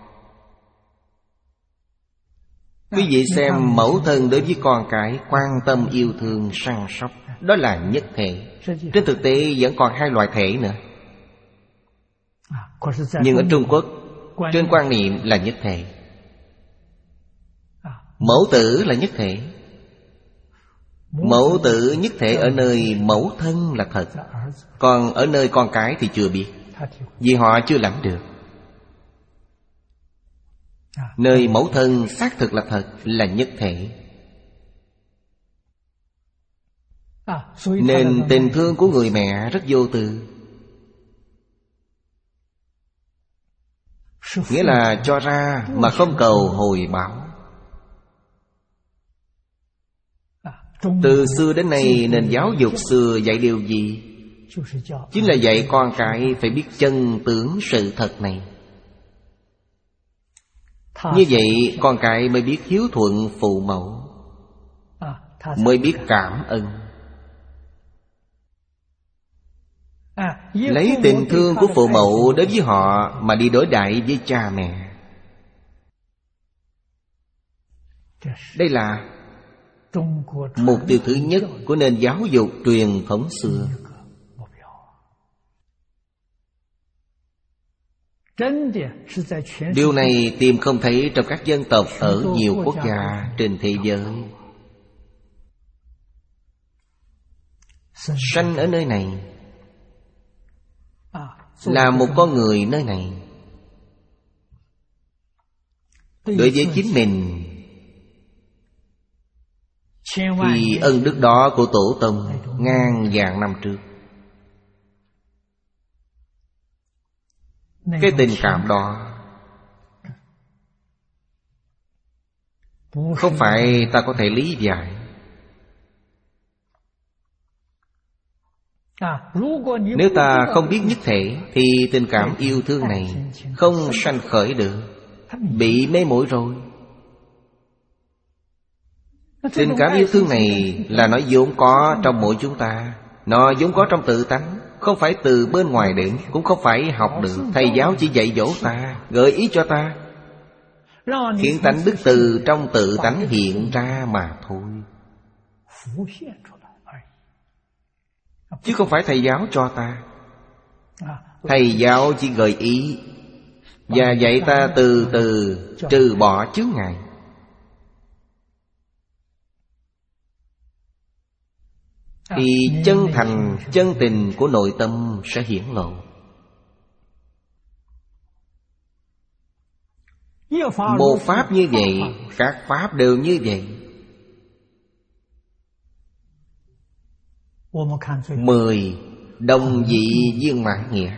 Quý vị xem mẫu thân đối với con cái quan tâm yêu thương săn sóc, đó là nhất thể. Trên thực tế vẫn còn hai loại thể nữa. Nhưng ở Trung Quốc, trên quan niệm là nhất thể. Mẫu tử là nhất thể. Mẫu tử nhất thể ở nơi mẫu thân là thật, còn ở nơi con cái thì chưa biết, vì họ chưa lãnh được. Nơi mẫu thân xác thực là thật, là nhất thể. Nên tình thương của người mẹ rất vô tư, nghĩa là cho ra mà không cầu hồi báo. Từ xưa đến nay nền giáo dục xưa dạy điều gì? Chính là dạy con cái phải biết chân tướng sự thật này. Như vậy con cái mới biết hiếu thuận phụ mẫu, mới biết cảm ơn. Lấy tình thương của phụ mẫu đối với họ mà đi đối đãi với cha mẹ. Đây là Mục tiêu thứ nhất của nền giáo dục truyền thống xưa. Điều này tìm không thấy trong các dân tộc ở nhiều quốc gia trên thế giới. Sanh ở nơi này, là một con người nơi này, đối với chính mình thì ân đức đó của tổ tông ngàn vạn năm trước. Cái tình cảm đó không phải ta có thể lý giải. Nếu ta không biết nhất thể thì tình cảm yêu thương này không sanh khởi được, bị mê muội rồi. Tình cảm yêu thương này là nó vốn có trong mỗi chúng ta, nó vốn có trong tự tánh, không phải từ bên ngoài đến, cũng không phải học được. Thầy giáo chỉ dạy dỗ ta, gợi ý cho ta, khiến tánh đức từ trong tự tánh hiện ra mà thôi, chứ không phải thầy giáo cho ta. Thầy giáo chỉ gợi ý và dạy ta từ từ trừ bỏ chướng ngại. Thì chân thành, chân tình của nội tâm sẽ hiển lộ. Một pháp như vậy, các pháp đều như vậy. Mười đồng vị viên mãn nghĩa.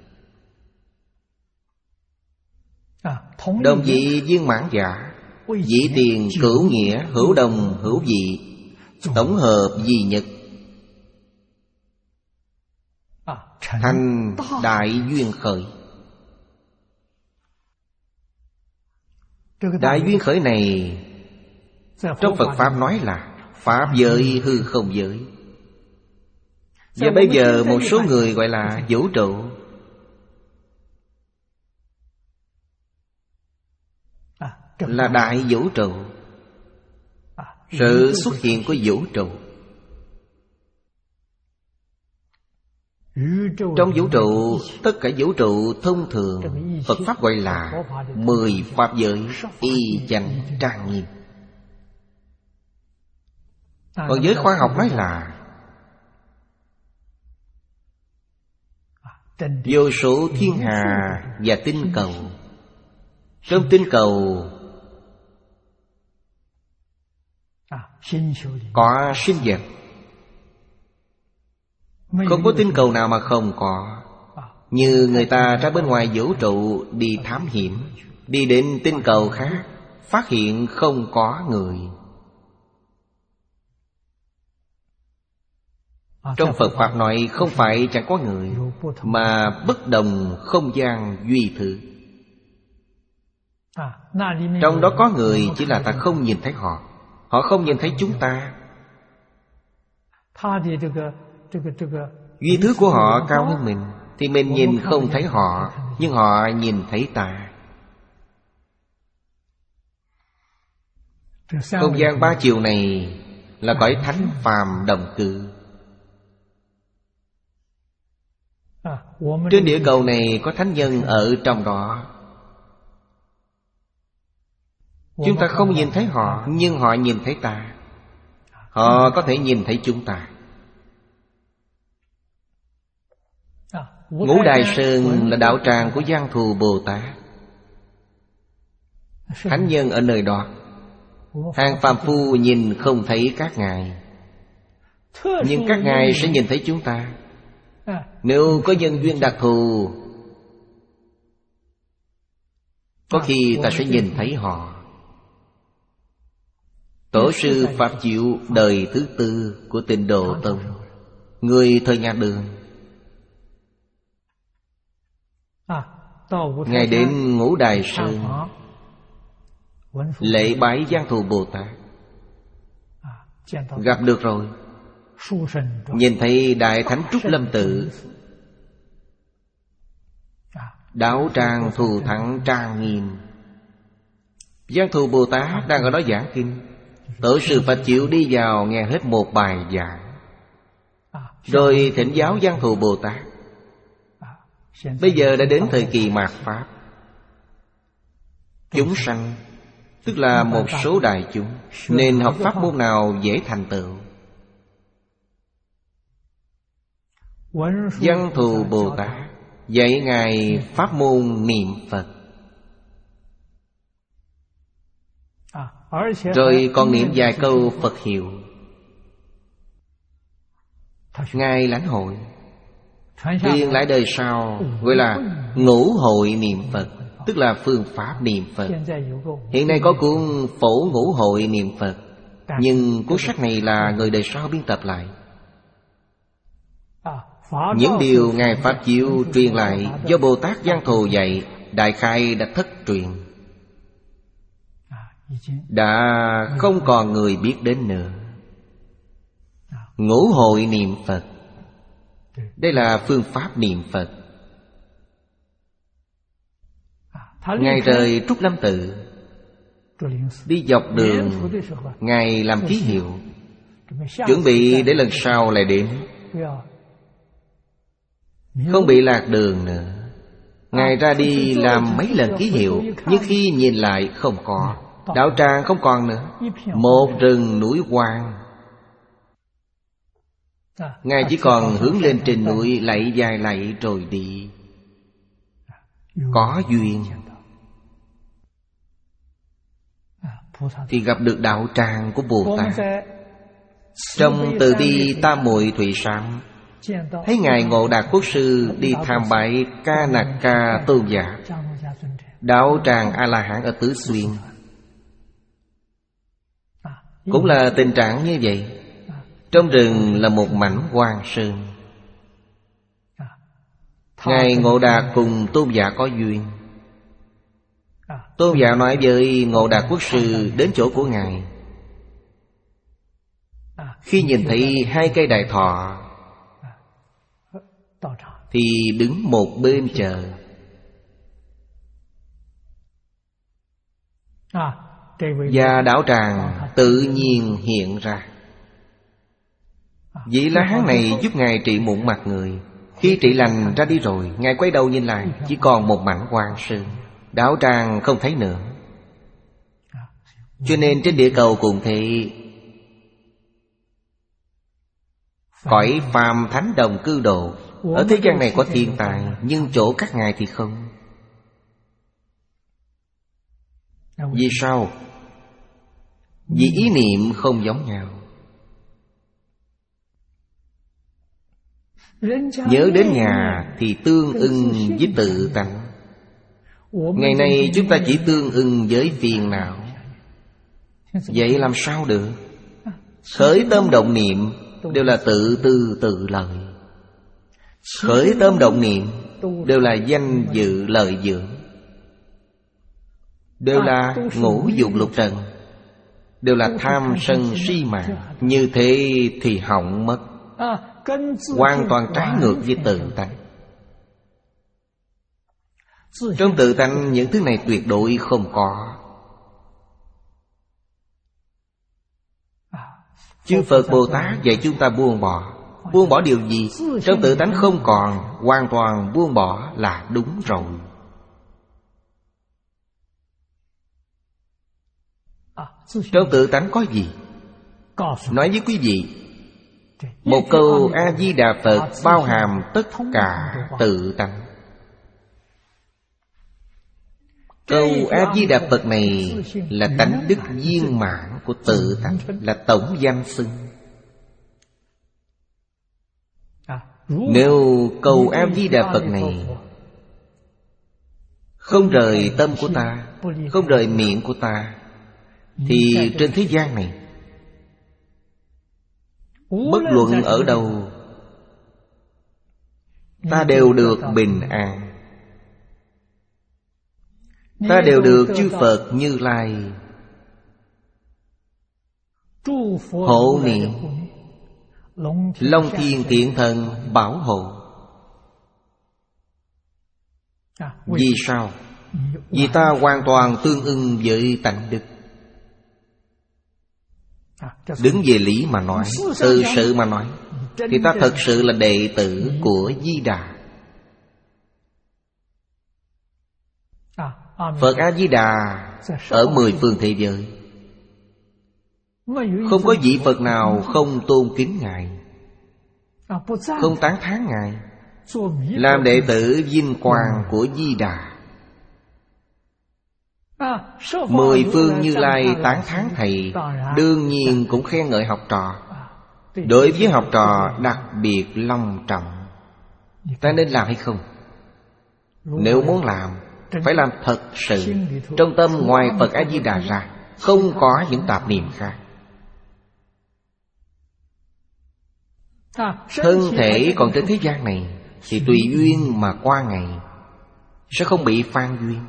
Đồng vị viên mãn giả, dĩ tiền cửu nghĩa, hữu đồng hữu vị, tổng hợp duy nhất, thành đại duyên khởi. Đại duyên khởi này trong Phật Pháp nói là pháp giới hư không giới. Và bây giờ một số người gọi là vũ trụ. Là đại vũ trụ, sự xuất hiện của vũ trụ. Trong vũ trụ, tất cả vũ trụ thông thường Phật Pháp gọi là mười pháp giới y chang trang nghiêm. Còn giới khoa học nói là vô số thiên hà và tinh cầu. Trong tinh cầu có sinh vật, không có tinh cầu nào mà không có. Như người ta ra bên ngoài vũ trụ đi thám hiểm, đi đến tinh cầu khác, phát hiện không có người. Trong Phật Pháp nói không phải chẳng có người, mà bất đồng không gian duy thử. Trong đó có người, chỉ là ta không nhìn thấy họ, họ không nhìn thấy chúng ta. Duy thứ của họ cao hơn mình, thì mình nhìn không thấy họ, nhưng họ nhìn thấy ta. Không gian ba chiều này là cõi thánh phàm đồng cư. Trên địa cầu này có thánh nhân ở trong đó. Chúng ta không nhìn thấy họ, nhưng họ nhìn thấy ta. Họ có thể nhìn thấy chúng ta. Ngũ Đài Sơn là đạo tràng của Giang Thù Bồ Tát. Thánh nhân ở nơi đó. Hàng phàm phu nhìn không thấy các ngài, nhưng các ngài sẽ nhìn thấy chúng ta. Nếu có nhân duyên đặc thù, có khi ta sẽ nhìn thấy họ. Tổ sư Pháp Chiệu đời thứ tư của Tịnh Độ Tông, người thời nhà Đường, ngài đến Ngũ Đài Sơn lễ bái Giang Thù Bồ Tát. Gặp được rồi, nhìn thấy Đại Thánh Trúc Lâm Tự, đạo tràng thù thắng trang nghiêm. Giang Thù Bồ Tát đang ở đó giảng kinh. Tổ sư Pháp chịu đi vào nghe hết một bài giảng, rồi thỉnh giáo Văn Thù Bồ Tát. Bây giờ đã đến thời kỳ mạt Pháp. Chúng sanh, tức là một số đại chúng, nên học pháp môn nào dễ thành tựu? Văn Thù Bồ Tát dạy Ngài pháp môn niệm Phật, rồi còn niệm vài câu Phật hiệu. Ngài lãnh hội, truyền lại đời sau, gọi là ngũ hội niệm Phật, tức là phương pháp niệm Phật. Hiện nay có cuốn Phổ Ngũ Hội niệm Phật, nhưng cuốn sách này là người đời sau biên tập lại. Những điều Ngài Pháp Chiếu truyền lại do Bồ Tát Văn Thù dạy, đại khai đã thất truyền, đã không còn người biết đến nữa. Ngũ hội niệm Phật, đây là phương pháp niệm Phật. Ngài rời Trúc Lâm Tự, đi dọc đường, Ngài làm ký hiệu, chuẩn bị để lần sau lại đến, không bị lạc đường nữa. Ngài ra đi làm mấy lần ký hiệu, nhưng khi nhìn lại không có, đạo tràng không còn nữa, một rừng núi hoang. Ngài chỉ còn hướng lên trên núi lạy dài lạy rồi đi. Có duyên thì gặp được đạo tràng của Bồ Tát. Trong Từ Bi Tam Muội Thủy Sám, thấy Ngài Ngộ Đạt Quốc Sư đi tham bái Ca Nạc Ca Tôn giả, đạo tràng A-la-hán ở Tứ Xuyên. Cũng là tình trạng như vậy. Trong rừng là một mảnh hoang sơn. Ngài Ngộ Đạt cùng Tôn giả có duyên. Tôn giả nói với Ngộ Đạt Quốc Sư đến chỗ của Ngài. Khi nhìn thấy hai cây đại thọ thì đứng một bên chờ. Và đạo tràng tự nhiên hiện ra. Vị La Hán này giúp Ngài trị mụn mặt người. Khi trị lành ra đi rồi, Ngài quay đầu nhìn lại, chỉ còn một mảnh hoang sơn, đạo tràng không thấy nữa. Cho nên trên địa cầu cũng thế, cõi phàm thánh đồng cư độ. Ở thế gian này có thiên tài, nhưng chỗ các ngài thì không. Vì sao? Vì ý niệm không giống nhau. Nhớ đến nhà thì tương ưng với tự tánh. Ngày nay chúng ta chỉ tương ưng với phiền não. Vậy làm sao được? Khởi tâm động niệm đều là tự tư tự lợi. Khởi tâm động niệm đều là danh dự lợi dưỡng, đều là ngũ dục lục trần, đều là tham sân si mạng. Như thế thì hỏng mất, hoàn toàn trái ngược với tự tánh. Trong tự tánh những thứ này tuyệt đối không có. Chư Phật Bồ Tát dạy chúng ta buông bỏ. Buông bỏ điều gì? Trong tự tánh không còn, hoàn toàn buông bỏ là đúng rồi. Trong tự tánh có gì? Nói với quý vị, một câu A-di-đà Phật bao hàm tất cả tự tánh. Câu A-di-đà Phật này là tánh đức viên mãn của tự tánh, là tổng danh xưng. Nếu câu A-di-đà Phật này không rời tâm của ta, không rời miệng của ta, thì trên thế gian này, bất luận ở đâu, ta đều được bình an. Ta đều được chư Phật Như Lai hộ niệm, Long Thiên Thiện Thần bảo hộ. Vì sao? Vì ta hoàn toàn tương ưng với tánh đức. Đứng về lý mà nói, từ sự mà nói, thì ta thật sự là đệ tử của Di Đà. Phật A-di-đà ở mười phương thế giới, không có vị Phật nào không tôn kính Ngài, không tán thán Ngài, làm đệ tử vinh quang của Di Đà. Mười phương Như Lai tán thán Thầy, đương nhiên cũng khen ngợi học trò. Đối với học trò đặc biệt long trọng. Ta nên làm hay không? Nếu muốn làm, phải làm thật sự, trong tâm ngoài Phật A-di-đà ra, không có những tạp niệm khác. Thân thể còn trên thế gian này thì tùy duyên mà qua ngày, sẽ không bị phan duyên.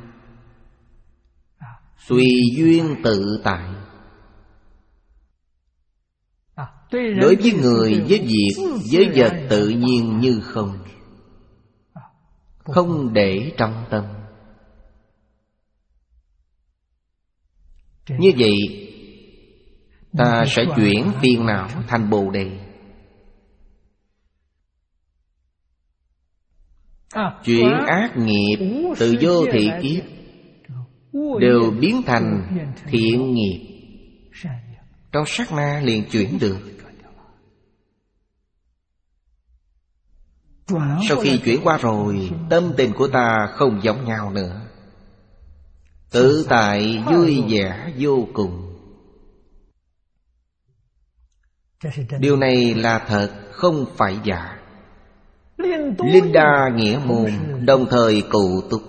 Tùy duyên tự tại. Đối với người, với việc, với vật tự nhiên như không, không để trong tâm. Như vậy, ta sẽ chuyển phiền não thành Bồ Đề, chuyển ác nghiệp từ vô thị kiếp đều biến thành thiện nghiệp. Trong sát na liền chuyển được. Sau khi chuyển qua rồi, tâm tình của ta không giống nhau nữa, tự tại vui vẻ vô cùng. Điều này là thật, không phải giả. Linh đa nghĩa môn đồng thời cụ túc.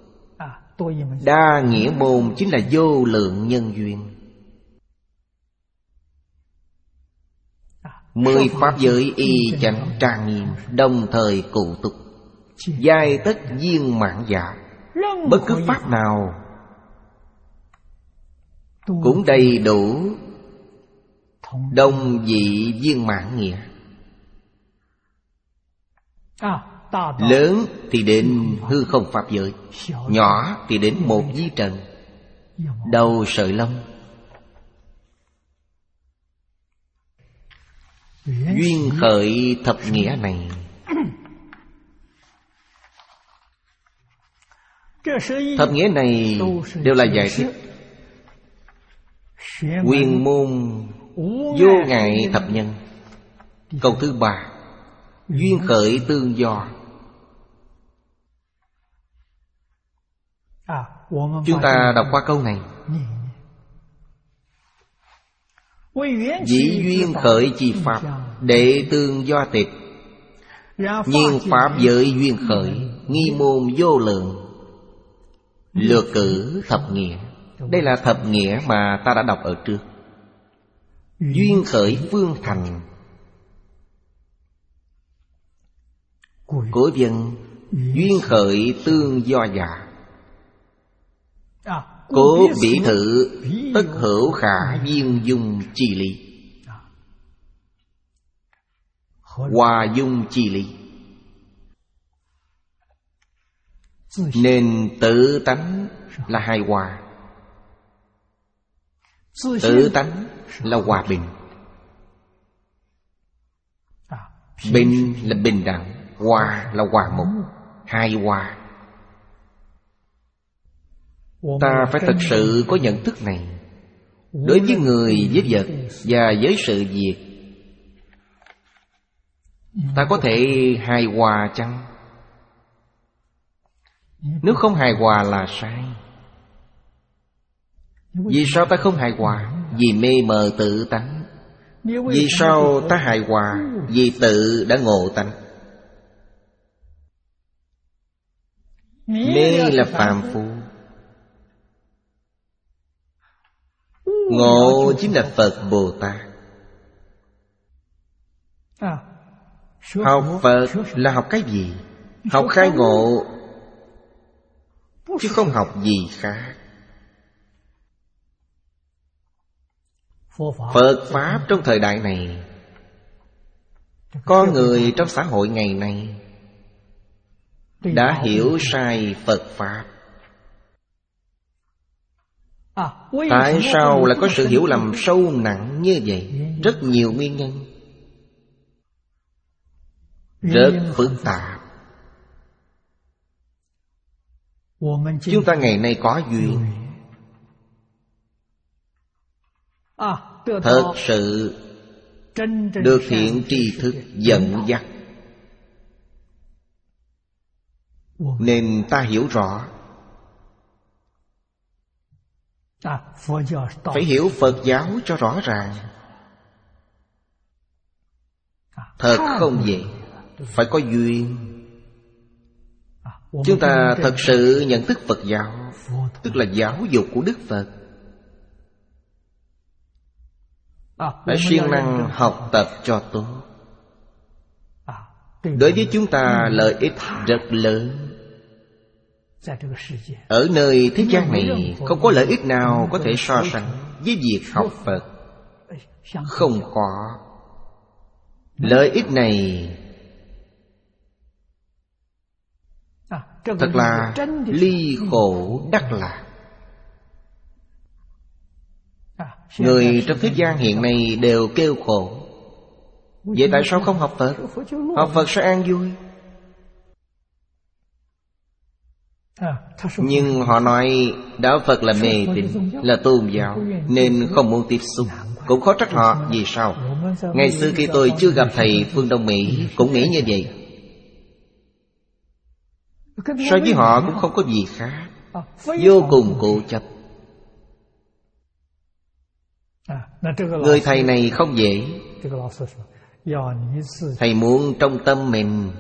Đa nghĩa môn chính là vô lượng nhân duyên. Mười pháp giới y chánh trang nghiêm đồng thời cụ túc, giai tất viên mãn giả. Bất cứ pháp nào cũng đầy đủ đồng vị viên mãn nghĩa. Lớn thì đến hư không pháp giới, nhỏ thì đến một vi trần, đầu sợi lông. Duyên khởi thập nghĩa này, thập nghĩa này đều là giải thích quyền môn vô ngại thập nhân. Câu thứ ba, duyên khởi tương do. Chúng ta đọc qua câu này. Dĩ duyên khởi chi pháp, đệ tương do tịch. Nhiên pháp giới duyên khởi, nghi môn vô lượng. Lược cử thập nghĩa. Đây là thập nghĩa mà ta đã đọc ở trước. Duyên khởi phương thành. Cổ vần duyên khởi tương do giả. Cố bỉ thử tất hữu khả viên dung chi lý. Hòa dung chi lý. Nên tự tánh là hài hòa. Tự tánh là hòa bình. Bình là bình đẳng, hòa là hòa một, hài hòa. Ta phải thật sự có nhận thức này. Đối với người, với vật và với sự việc, ta có thể hài hòa chăng? Nếu không hài hòa là sai. Vì sao ta không hài hòa? Vì mê mờ tự tánh. Vì sao ta hài hòa? Vì tự đã ngộ tánh. Mê là phàm phu, ngộ chính là Phật Bồ Tát. Học Phật là học cái gì? Học khai ngộ, chứ không học gì khác. Phật Pháp trong thời đại này, con người trong xã hội ngày nay đã hiểu sai Phật Pháp. Tại sao lại có sự hiểu lầm sâu nặng như vậy? Rất nhiều nguyên nhân, rất phức tạp. Chúng ta ngày nay có duyên, thật sự được thiện tri thức dẫn dắt, nên ta hiểu rõ. Phải hiểu Phật giáo cho rõ ràng. Thật không dễ, phải có duyên. Chúng ta thật sự nhận thức Phật giáo, tức là giáo dục của Đức Phật. Phải siêng năng học tập cho tốt. Đối với chúng ta lợi ích rất lớn. Ở nơi thế gian này không có lợi ích nào có thể so sánh với việc học Phật. Không có. Lợi ích này thật là ly khổ đắc lạc. Người trong thế gian hiện nay đều kêu khổ. Vậy tại sao không học Phật? Học Phật sẽ an vui. Nhưng họ nói đạo Phật là mê tín, là tôn giáo, nên không muốn tiếp xúc. Cũng khó trách họ. Vì sao? Ngày xưa khi tôi chưa gặp thầy phương Đông Mỹ cũng nghĩ như vậy. So với họ cũng không có gì khác, vô cùng cố chấp. Người thầy này không dễ. Thầy muốn trong tâm mình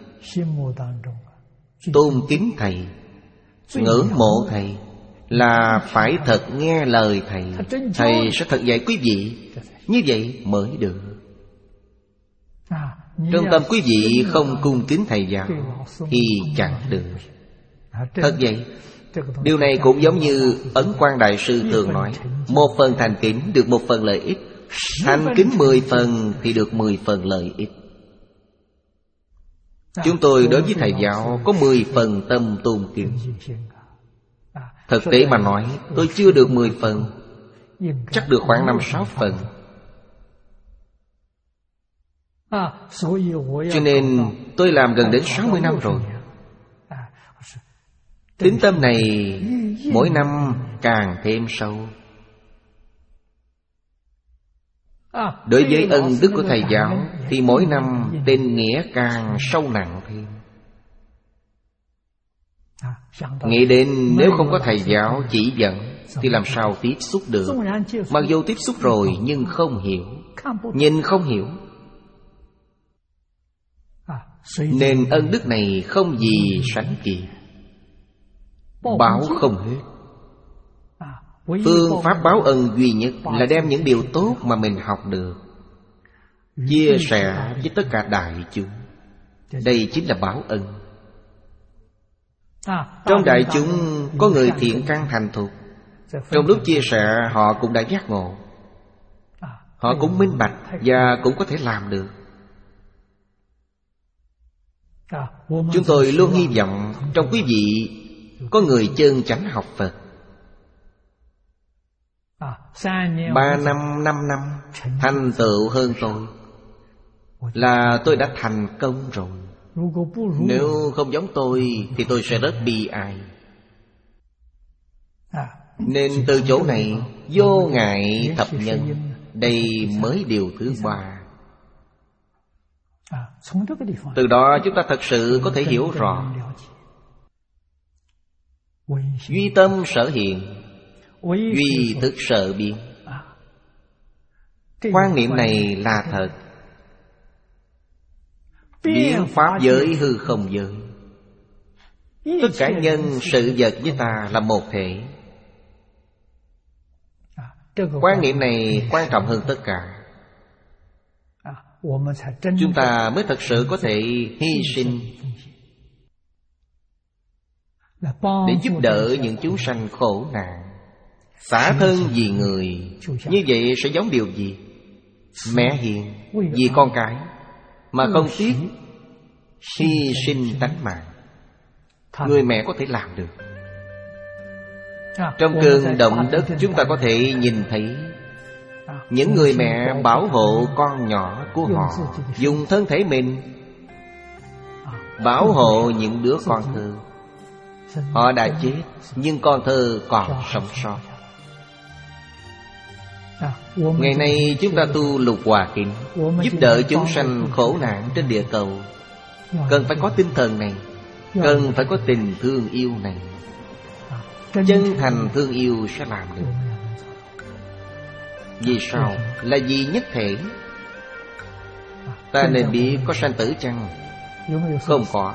tôn kính thầy, ngưỡng mộ thầy, là phải thật nghe lời thầy. Thầy sẽ thật dạy quý vị. Như vậy mới được. Trong tâm quý vị không cung kính thầy giáo thì chẳng được. Thật vậy. Điều này cũng giống như Ấn Quang Đại Sư thường nói, một phần thành kính được một phần lợi ích, thành kính mười phần thì được mười phần lợi ích. Chúng tôi đối với thầy giáo có mười phần tâm tôn kính. Thực tế mà nói, tôi chưa được mười phần, chắc được khoảng năm sáu phần. Cho nên tôi làm gần đến sáu mươi năm rồi. Tín tâm này mỗi năm càng thêm sâu. Đối với ân đức của thầy giáo thì mỗi năm tên nghĩa càng sâu nặng thêm. Nghĩ đến nếu không có thầy giáo chỉ dẫn thì làm sao tiếp xúc được. Mặc dù tiếp xúc rồi nhưng không hiểu, nhìn không hiểu. Nên ân đức này không gì sánh kịp, báo không hết. Phương pháp báo ân duy nhất là đem những điều tốt mà mình học được chia sẻ với tất cả đại chúng. Đây chính là báo ân. Trong đại chúng có người thiện căn thành thục, trong lúc chia sẻ họ cũng đã giác ngộ, họ cũng minh bạch và cũng có thể làm được. Chúng tôi luôn hy vọng trong quý vị có người chân chánh học Phật. Ba năm, năm năm thành tựu hơn tôi là tôi đã thành công rồi. Nếu không giống tôi thì tôi sẽ rất bi ai. Nên từ chỗ này vô ngại thập nhân, đây mới điều thứ ba. Từ đó chúng ta thật sự có thể hiểu rõ duy tâm sở hiện, duy thức sở biến. Quan niệm này là thật. Biến pháp giới hư không giới, tất cả nhân sự vật với ta là một thể. Quan niệm này quan trọng hơn tất cả. Chúng ta mới thật sự có thể hy sinh để giúp đỡ những chúng sanh khổ nạn, xả thân vì người. Như vậy sẽ giống điều gì? Mẹ hiền vì con cái mà không tiếc hy sinh tánh mạng. Người mẹ có thể làm được. Trong cơn động đất chúng ta có thể nhìn thấy những người mẹ bảo hộ con nhỏ của họ, dùng thân thể mình bảo hộ những đứa con thơ. Họ đã chết nhưng con thơ còn sống sót. Ngày nay chúng ta tu Lục Hòa Kính, giúp đỡ chúng sanh khổ nạn trên địa cầu, cần phải có tinh thần này, cần phải có tình thương yêu này. Chân thành thương yêu sẽ làm được. Vì sao? Là vì nhất thể. Ta nên biết có sanh tử chăng? Không có.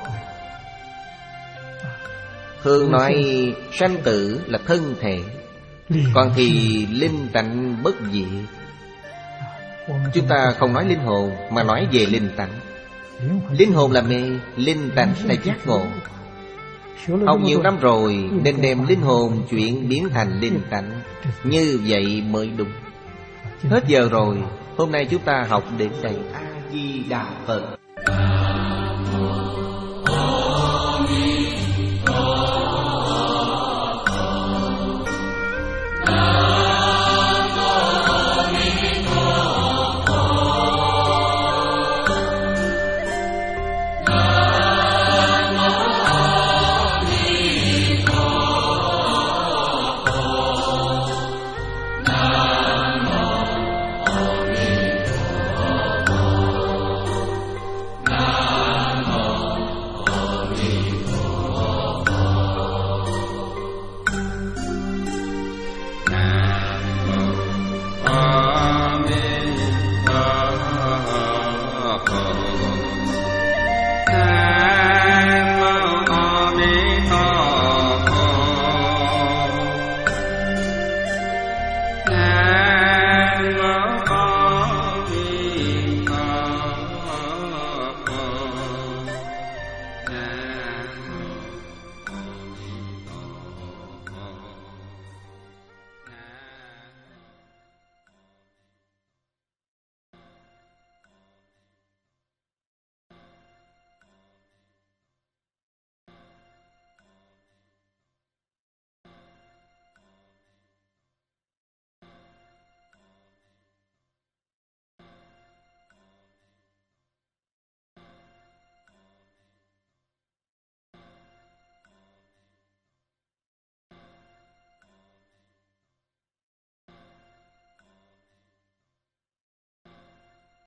Thường nói sanh tử là thân thể, còn thì linh tánh bất diệt. Chúng ta không nói linh hồn mà nói về linh tánh. Linh hồn là mê, linh tánh là giác ngộ. Học nhiều năm rồi nên đem linh hồn chuyển biến thành linh tánh. Như vậy mới đúng. Hết giờ rồi, hôm nay chúng ta học đến đây. A Di Đà Phật.